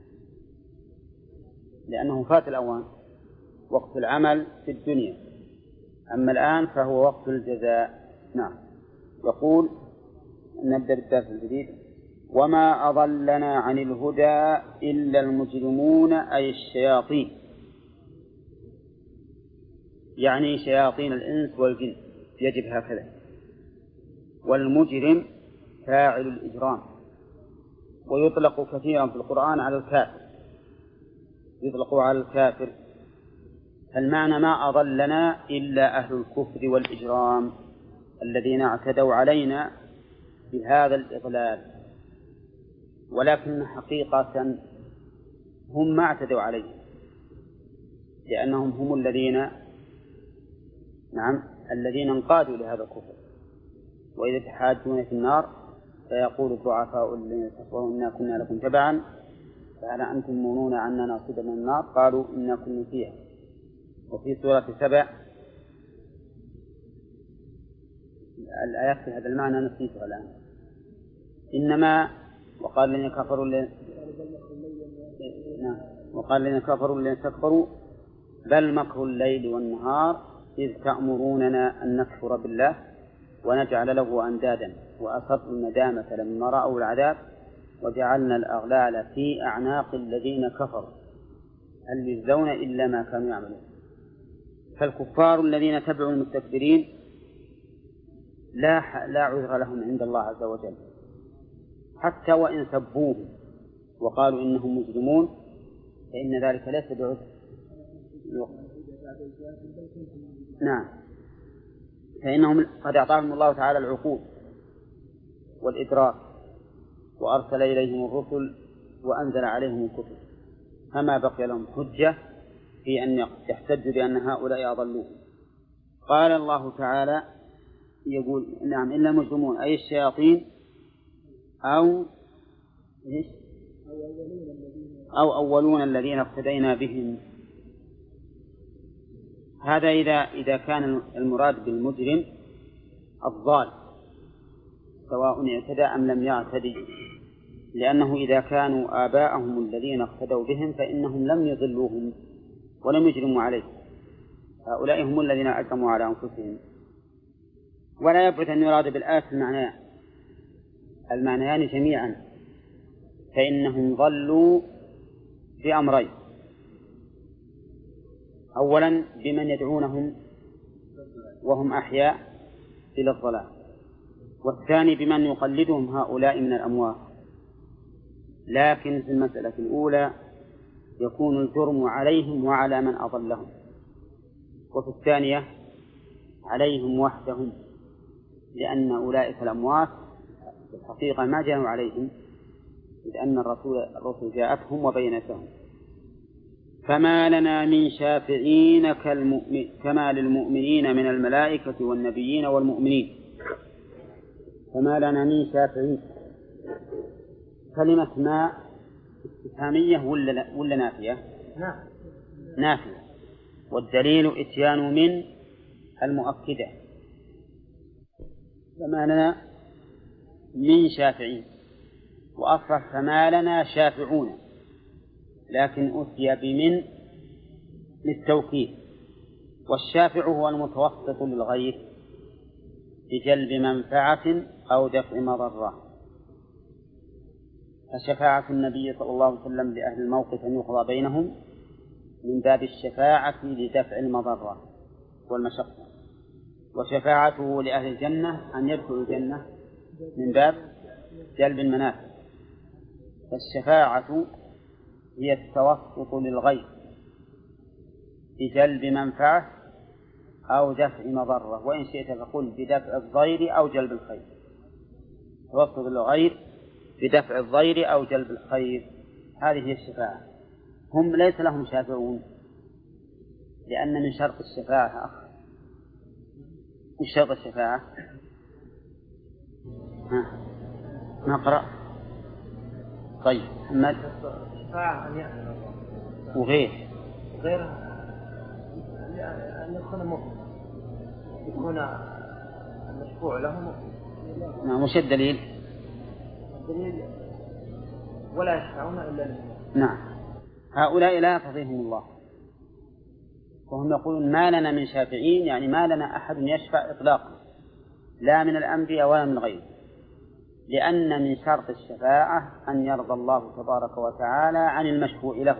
لأنه فات الأوان، وقت العمل في الدنيا، أما الآن فهو وقت الجزاء. نعم. يقول نبدأ بالدرس الجديد. وما أضلنا عن الهدى إلا المجرمون أي الشياطين، يعني شياطين الإنس والجن، يجب هكذا. والمجرم فاعل الإجرام، ويطلق كثيرا في القرآن على الكافر، يطلق على الكافر. المعنى ما أضلنا إلا أهل الكفر والإجرام الذين اعتدوا علينا بهذا الإضلال، ولكن حقيقة هم ما اعتدوا عليه، لأنهم هم الذين نعم الذين انقادوا لهذا الكفر. وإذا تحاجون في النار فيقول الضعفاء الذين كفروا إنا كنا لكم تبعا فهل أنتم مغنون عنا ناصبا من النار قالوا إنا كنا فيها. وفي سورة سبع الآيات في هذا المعنى نسيتها الآن. إنما وقال لنا كفروا لن... نعم. وقال لنا كفروا لن تكفروا بل مكر الليل والنهار إذ تأمروننا أن نكفر بالله ونجعل له أندادا وأسروا الندامة لما رأوا العذاب وجعلنا الأغلال في أعناق الذين كفروا هل يجزون إلا ما كانوا يعملون. فالكفار الذين تبعوا المستكبرين لا لا عذر لهم عند الله عز وجل، حتى وإن سبوهم وقالوا إنهم مجرمون فإن ذلك ليس بعذر. نعم، فإنهم قد أعطاهم الله تعالى العقول والإدراك وأرسل إليهم الرسل وأنزل عليهم الكتب، فما بقي لهم حجة في أن يحتجوا بأن هؤلاء أضلوهم. قال الله تعالى يقول نعم إلا المجرمون أي الشياطين أو إيش أو أولون الذين اقتدينا بهم. هذا إذا إذا كان المراد بالمجرم الضال سواء اعتدى أم لم يعتدي، لأنه إذا كانوا آباءهم الذين اقتدوا بهم فإنهم لم يضلوهم ولم يجرموا عليهم، هؤلاء هم الذين أجرموا على أنفسهم. ولا يبعد أن يراد بالآية المعنيان المعنيان جميعا، فإنهم ضلوا بأمرين: أولا بمن يدعونهم وهم أحياء إلى الضلال، والثاني بمن يقلدهم هؤلاء من الأموات. لكن في المسألة الأولى يكون الجرم عليهم وعلى من أضلهم، وفي الثانية عليهم وحدهم، لأن أولئك الأموات في الحقيقة ما جاءوا عليهم، إذ أن الرسول الرسل جاءتهم وبينتهم. فما لنا من شافعين كالمؤمن كما للمؤمنين من الملائكة والنبيين والمؤمنين. فما لنا من شافعين، كلمة ما استفهامية ولا ولا نافية؟ نافية، والدليل إتيان من المؤكدة. فما لنا من شافعين، وأصح فما لنا شافعون، لكن أتي بمن للتوكيد. والشافع هو المتوسط للغير بجلب منفعة أو دفع مضرة. فشفاعة النبي صلى الله عليه وسلم لأهل الموقف أن يقضى بينهم من باب الشفاعة لدفع المضرة والمشقة، وشفاعته لأهل الجنة أن يدخلوا الجنة من باب جلب المنافع. فالشفاعة هي التوسط للغير بجلب منفعة أو دفع مضرة، وإن شئت فقل بدفع الضير أو جلب الخير. توسط للغير بدفع الضير أو جلب الخير، هذه هي الشفاعة. هم ليس لهم شافعون، لأن من شرط الشفاعة أخ من شرط الشفاعة ها نقرأ. طيب محمد. وغير غير أن يكون مؤمن، يكون المشفوع له مؤمن. وش الدليل؟ الدليل ولا يشفعون إلا لله. نعم، هؤلاء لا يقضيهم الله، وهم يقولون ما لنا من شافعين، يعني ما لنا أحد يشفع إطلاقا، لا من الأنبياء ولا من غيره، لأن من شرط الشفاعة أن يرضى الله تبارك وتعالى عن المشفوع له.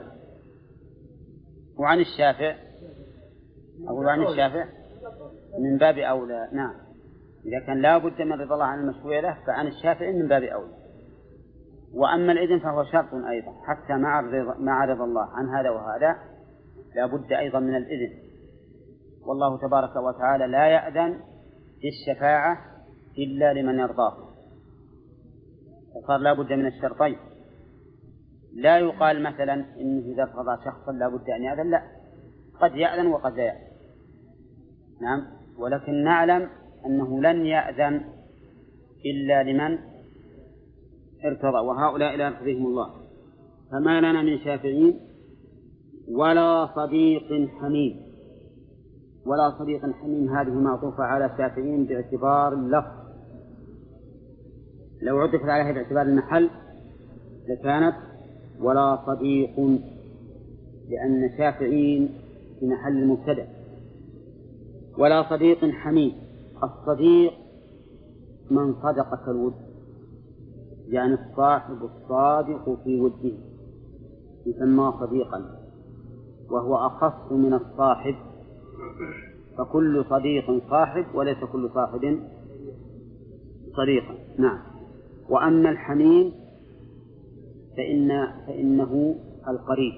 وعن الشافع أقول عن الشافع من باب أولى. نعم، إذا كان لا بد من رضا الله عن المشفوع له فعن الشافع من باب أولى. وأما الإذن فهو شرط أيضا، حتى مع الرضا, مع رضا الله عن هذا وهذا لا بد أيضا من الإذن، والله تبارك وتعالى لا يأذن بالشفاعة إلا لمن يرضاه، فصار لا بد من الشرطين. لا يقال مثلا إنه إذا رضى شخصا لا بد أن يأذن، لا، قد يأذن وقد لا يأذن. نعم، ولكن نعلم أنه لن يأذن إلا لمن ارتضى، وهؤلاء لا يرتضيهم الله. فما لنا من شافعين ولا صديق حميم. ولا صديق حميم هذه معطوفة على شافعين باعتبار اللفظ، لو عطفت عليها باعتبار المحل لكانت ولا صديق، لأن شافعين في محل المبتدأ، ولا صديق حميم. الصديق من صدقك الود، يعني الصاحب الصادق في وده يسمى صديقا، وهو أخص من الصاحب، فكل صديق صاحب وليس كل صاحب صديقا. نعم. وأما الحميم فإن فإنه القريب،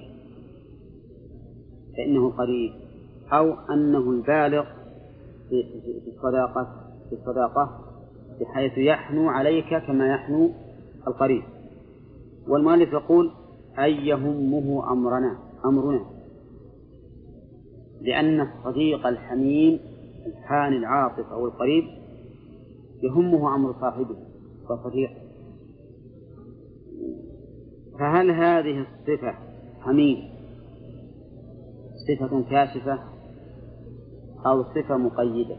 فإنه قريب أو أنه البالغ في الصداقة في الصداقة بحيث يحنو عليك كما يحنو القريب. والمؤلف يقول أي يهمه أمرنا أمرنا لأن الصديق الحميم الحان العاطف أو القريب يهمه أمر صاحبه وصديقه. فهل هذه الصفة حميم صفة كاشفة أو صفة مقيدة؟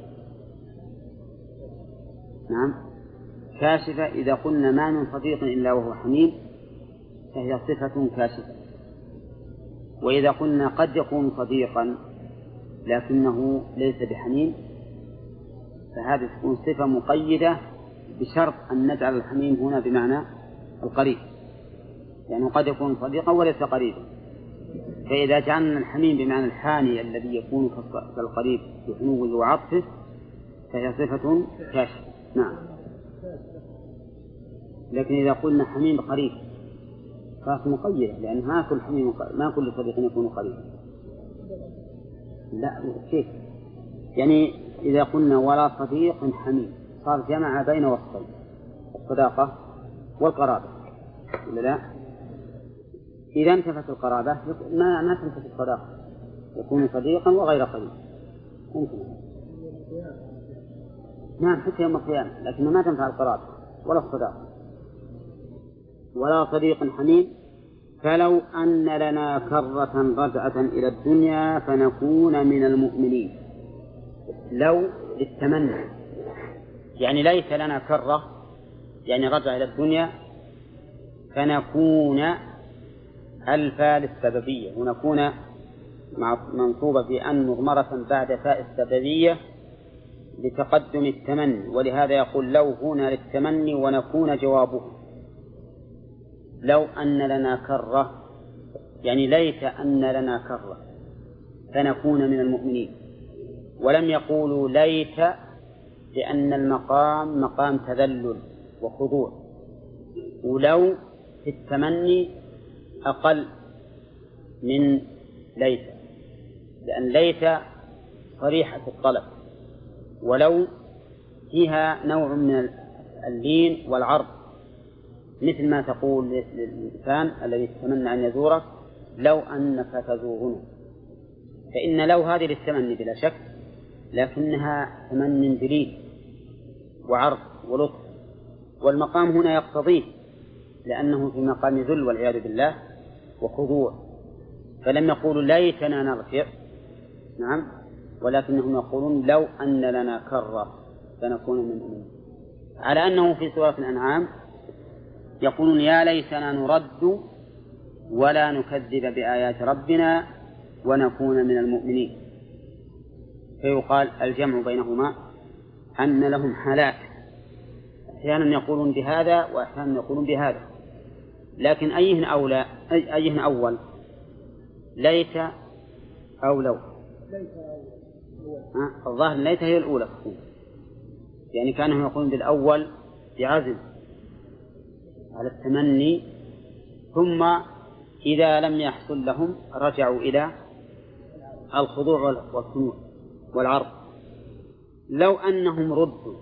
نعم كاشفة. إذا قلنا ما من صديق إلا وهو حميم فهي صفة كاشفة. وإذا قلنا قد يكون صديقا لكنه ليس بحميم فهذه تكون صفة مقيدة بشرط أن نجعل الحميم هنا بمعنى القريب، يعني قد يكون صديقا وليس قريبا. فإذا جعلنا الحميم بمعنى الحاني الذي يكون كالقريب بحنوه وعطفه فهي صفة كاشفة. نعم. لكن إذا قلنا حميم قريب فهي مقيدة، لأن ما كل حميم ما كل صديق يكون قريبا. لا كيف؟ يعني إذا قلنا ولا صديق حميم صار جمع بين وصفين، الصداقة والقرابة، ولا لا؟ إذا انتفت القرابة ما ما تنتفت الصداقة، يكون صديقا وغير قريب. ممكن. نعم حتى يوم القيامة، لكن ما تنفع القرابة ولا الصداقة. ولا صديق حميم فلو أن لنا كرة رجعة إلى الدنيا فنكون من المؤمنين. لو للتمني، يعني ليس لنا كرة يعني رجع إلى الدنيا فنكون الفاء للسببية، ونكون منصوبة بأن مضمرة بعد فاء السببية لتقدم التمني، ولهذا يقول لو هنا للتمني ونكون جوابه. لو أن لنا كرة يعني ليت أن لنا كرة فنكون من المؤمنين. ولم يقولوا ليت لأن المقام مقام تذلل وخضوع، ولو في التمني أقل من ليت، لأن ليت صريحة الطلب، ولو فيها نوع من اللين والعرض، مثل ما تقول للإنسان الذي يتمنى أن يزورك لو أنك تزورنا. فإن لو هذه للتمني بلا شك، لكنها تمن بليد وعرض ولطف، والمقام هنا يقتضيه لأنه في مقام ذل والعياذ بالله وخضوع. فلم يقولوا ليتنا نرجع، نعم، ولكنهم يقولون لو أن لنا كرة فنكون من المؤمنين. على أنه في سورة الأنعام يقولون يا ليتنا نرد ولا نكذب بآيات ربنا ونكون من المؤمنين. فيقال الجمع بينهما أن لهم حالات، أحيانا يقولون بهذا وأحيانا يقولون بهذا، لكن أيهن أولى أيهن أول، ليت أو لو؟ الظاهر ليت هي الأولى، يعني كانوا يقولون بالأول بعزم على التمني، ثم إذا لم يحصل لهم رجعوا إلى الخضوع والخنوع والعرض. لو أنهم ردوا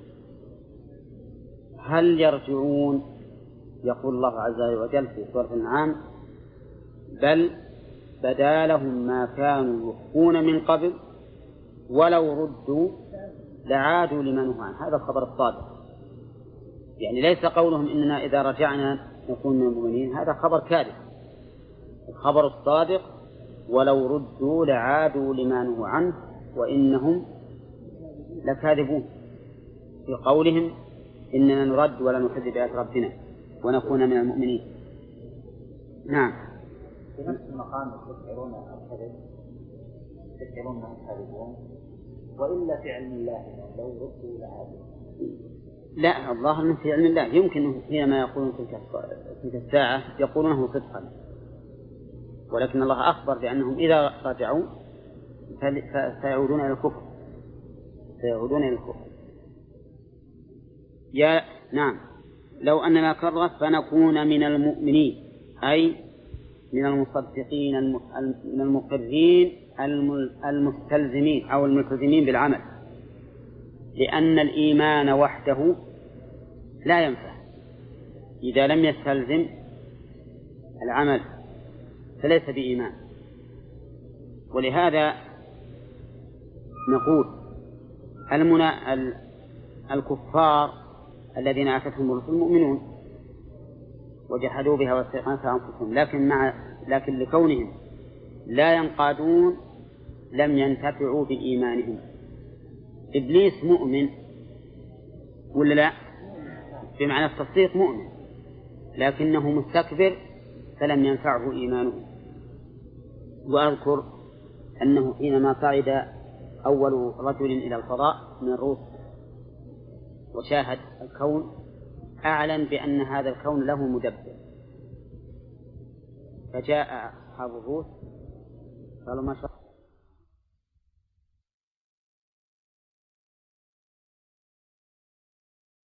هل يرجعون؟ يقول الله عز وجل في سورة الأنعام بل بدا لهم ما كانوا يخفون من قبل ولو ردوا لعادوا لما نهوا عنه. هذا الخبر الصادق، يعني ليس قولهم إننا إذا رجعنا نكون من المؤمنين، هذا خبر كاذب. الخبر الصادق ولو ردوا لعادوا لما نهوا عنه وإنهم لكاذبون في قولهم إننا نرد ولا نكذب بآيات ربنا ونكون من المؤمنين. نعم. في نفس المقام تذكرون الكذب، تذكرون أنهم كاذبون، وإلا في علم الله لو ردوا لهذا. لا، الظاهر أنه في علم الله، يمكن حينما يقولون تلك الساعة يقولونه صدقا، ولكن الله أخبر بأنهم إذا رجعوا سيعودون إلى الكفر سيعودون إلى الكفر. يا نعم، لو أننا كرة فنكون من المؤمنين، أي من المصدقين من المقرين المستلزمين أو الملتزمين بالعمل، لأن الإيمان وحده لا ينفع إذا لم يستلزم العمل فليس بإيمان. ولهذا نقول المنا... الكفار الذين آتتهم الرسل مؤمنون وجحدوا بها واستيقنتها أنفسهم، لكن مع لكن لكونهم لا ينقادون لم ينتفعوا بإيمانهم. إبليس مؤمن ولا لا؟ بمعنى التصديق مؤمن، لكنه مستكبر فلم ينفعه إيمانه. وأذكر أنه حينما صعد أول رجل إلى الفضاء من الروس وشاهد الكون أعلن بأن هذا الكون له مدبر، فجاء أصحاب الروس قالوا ما شاء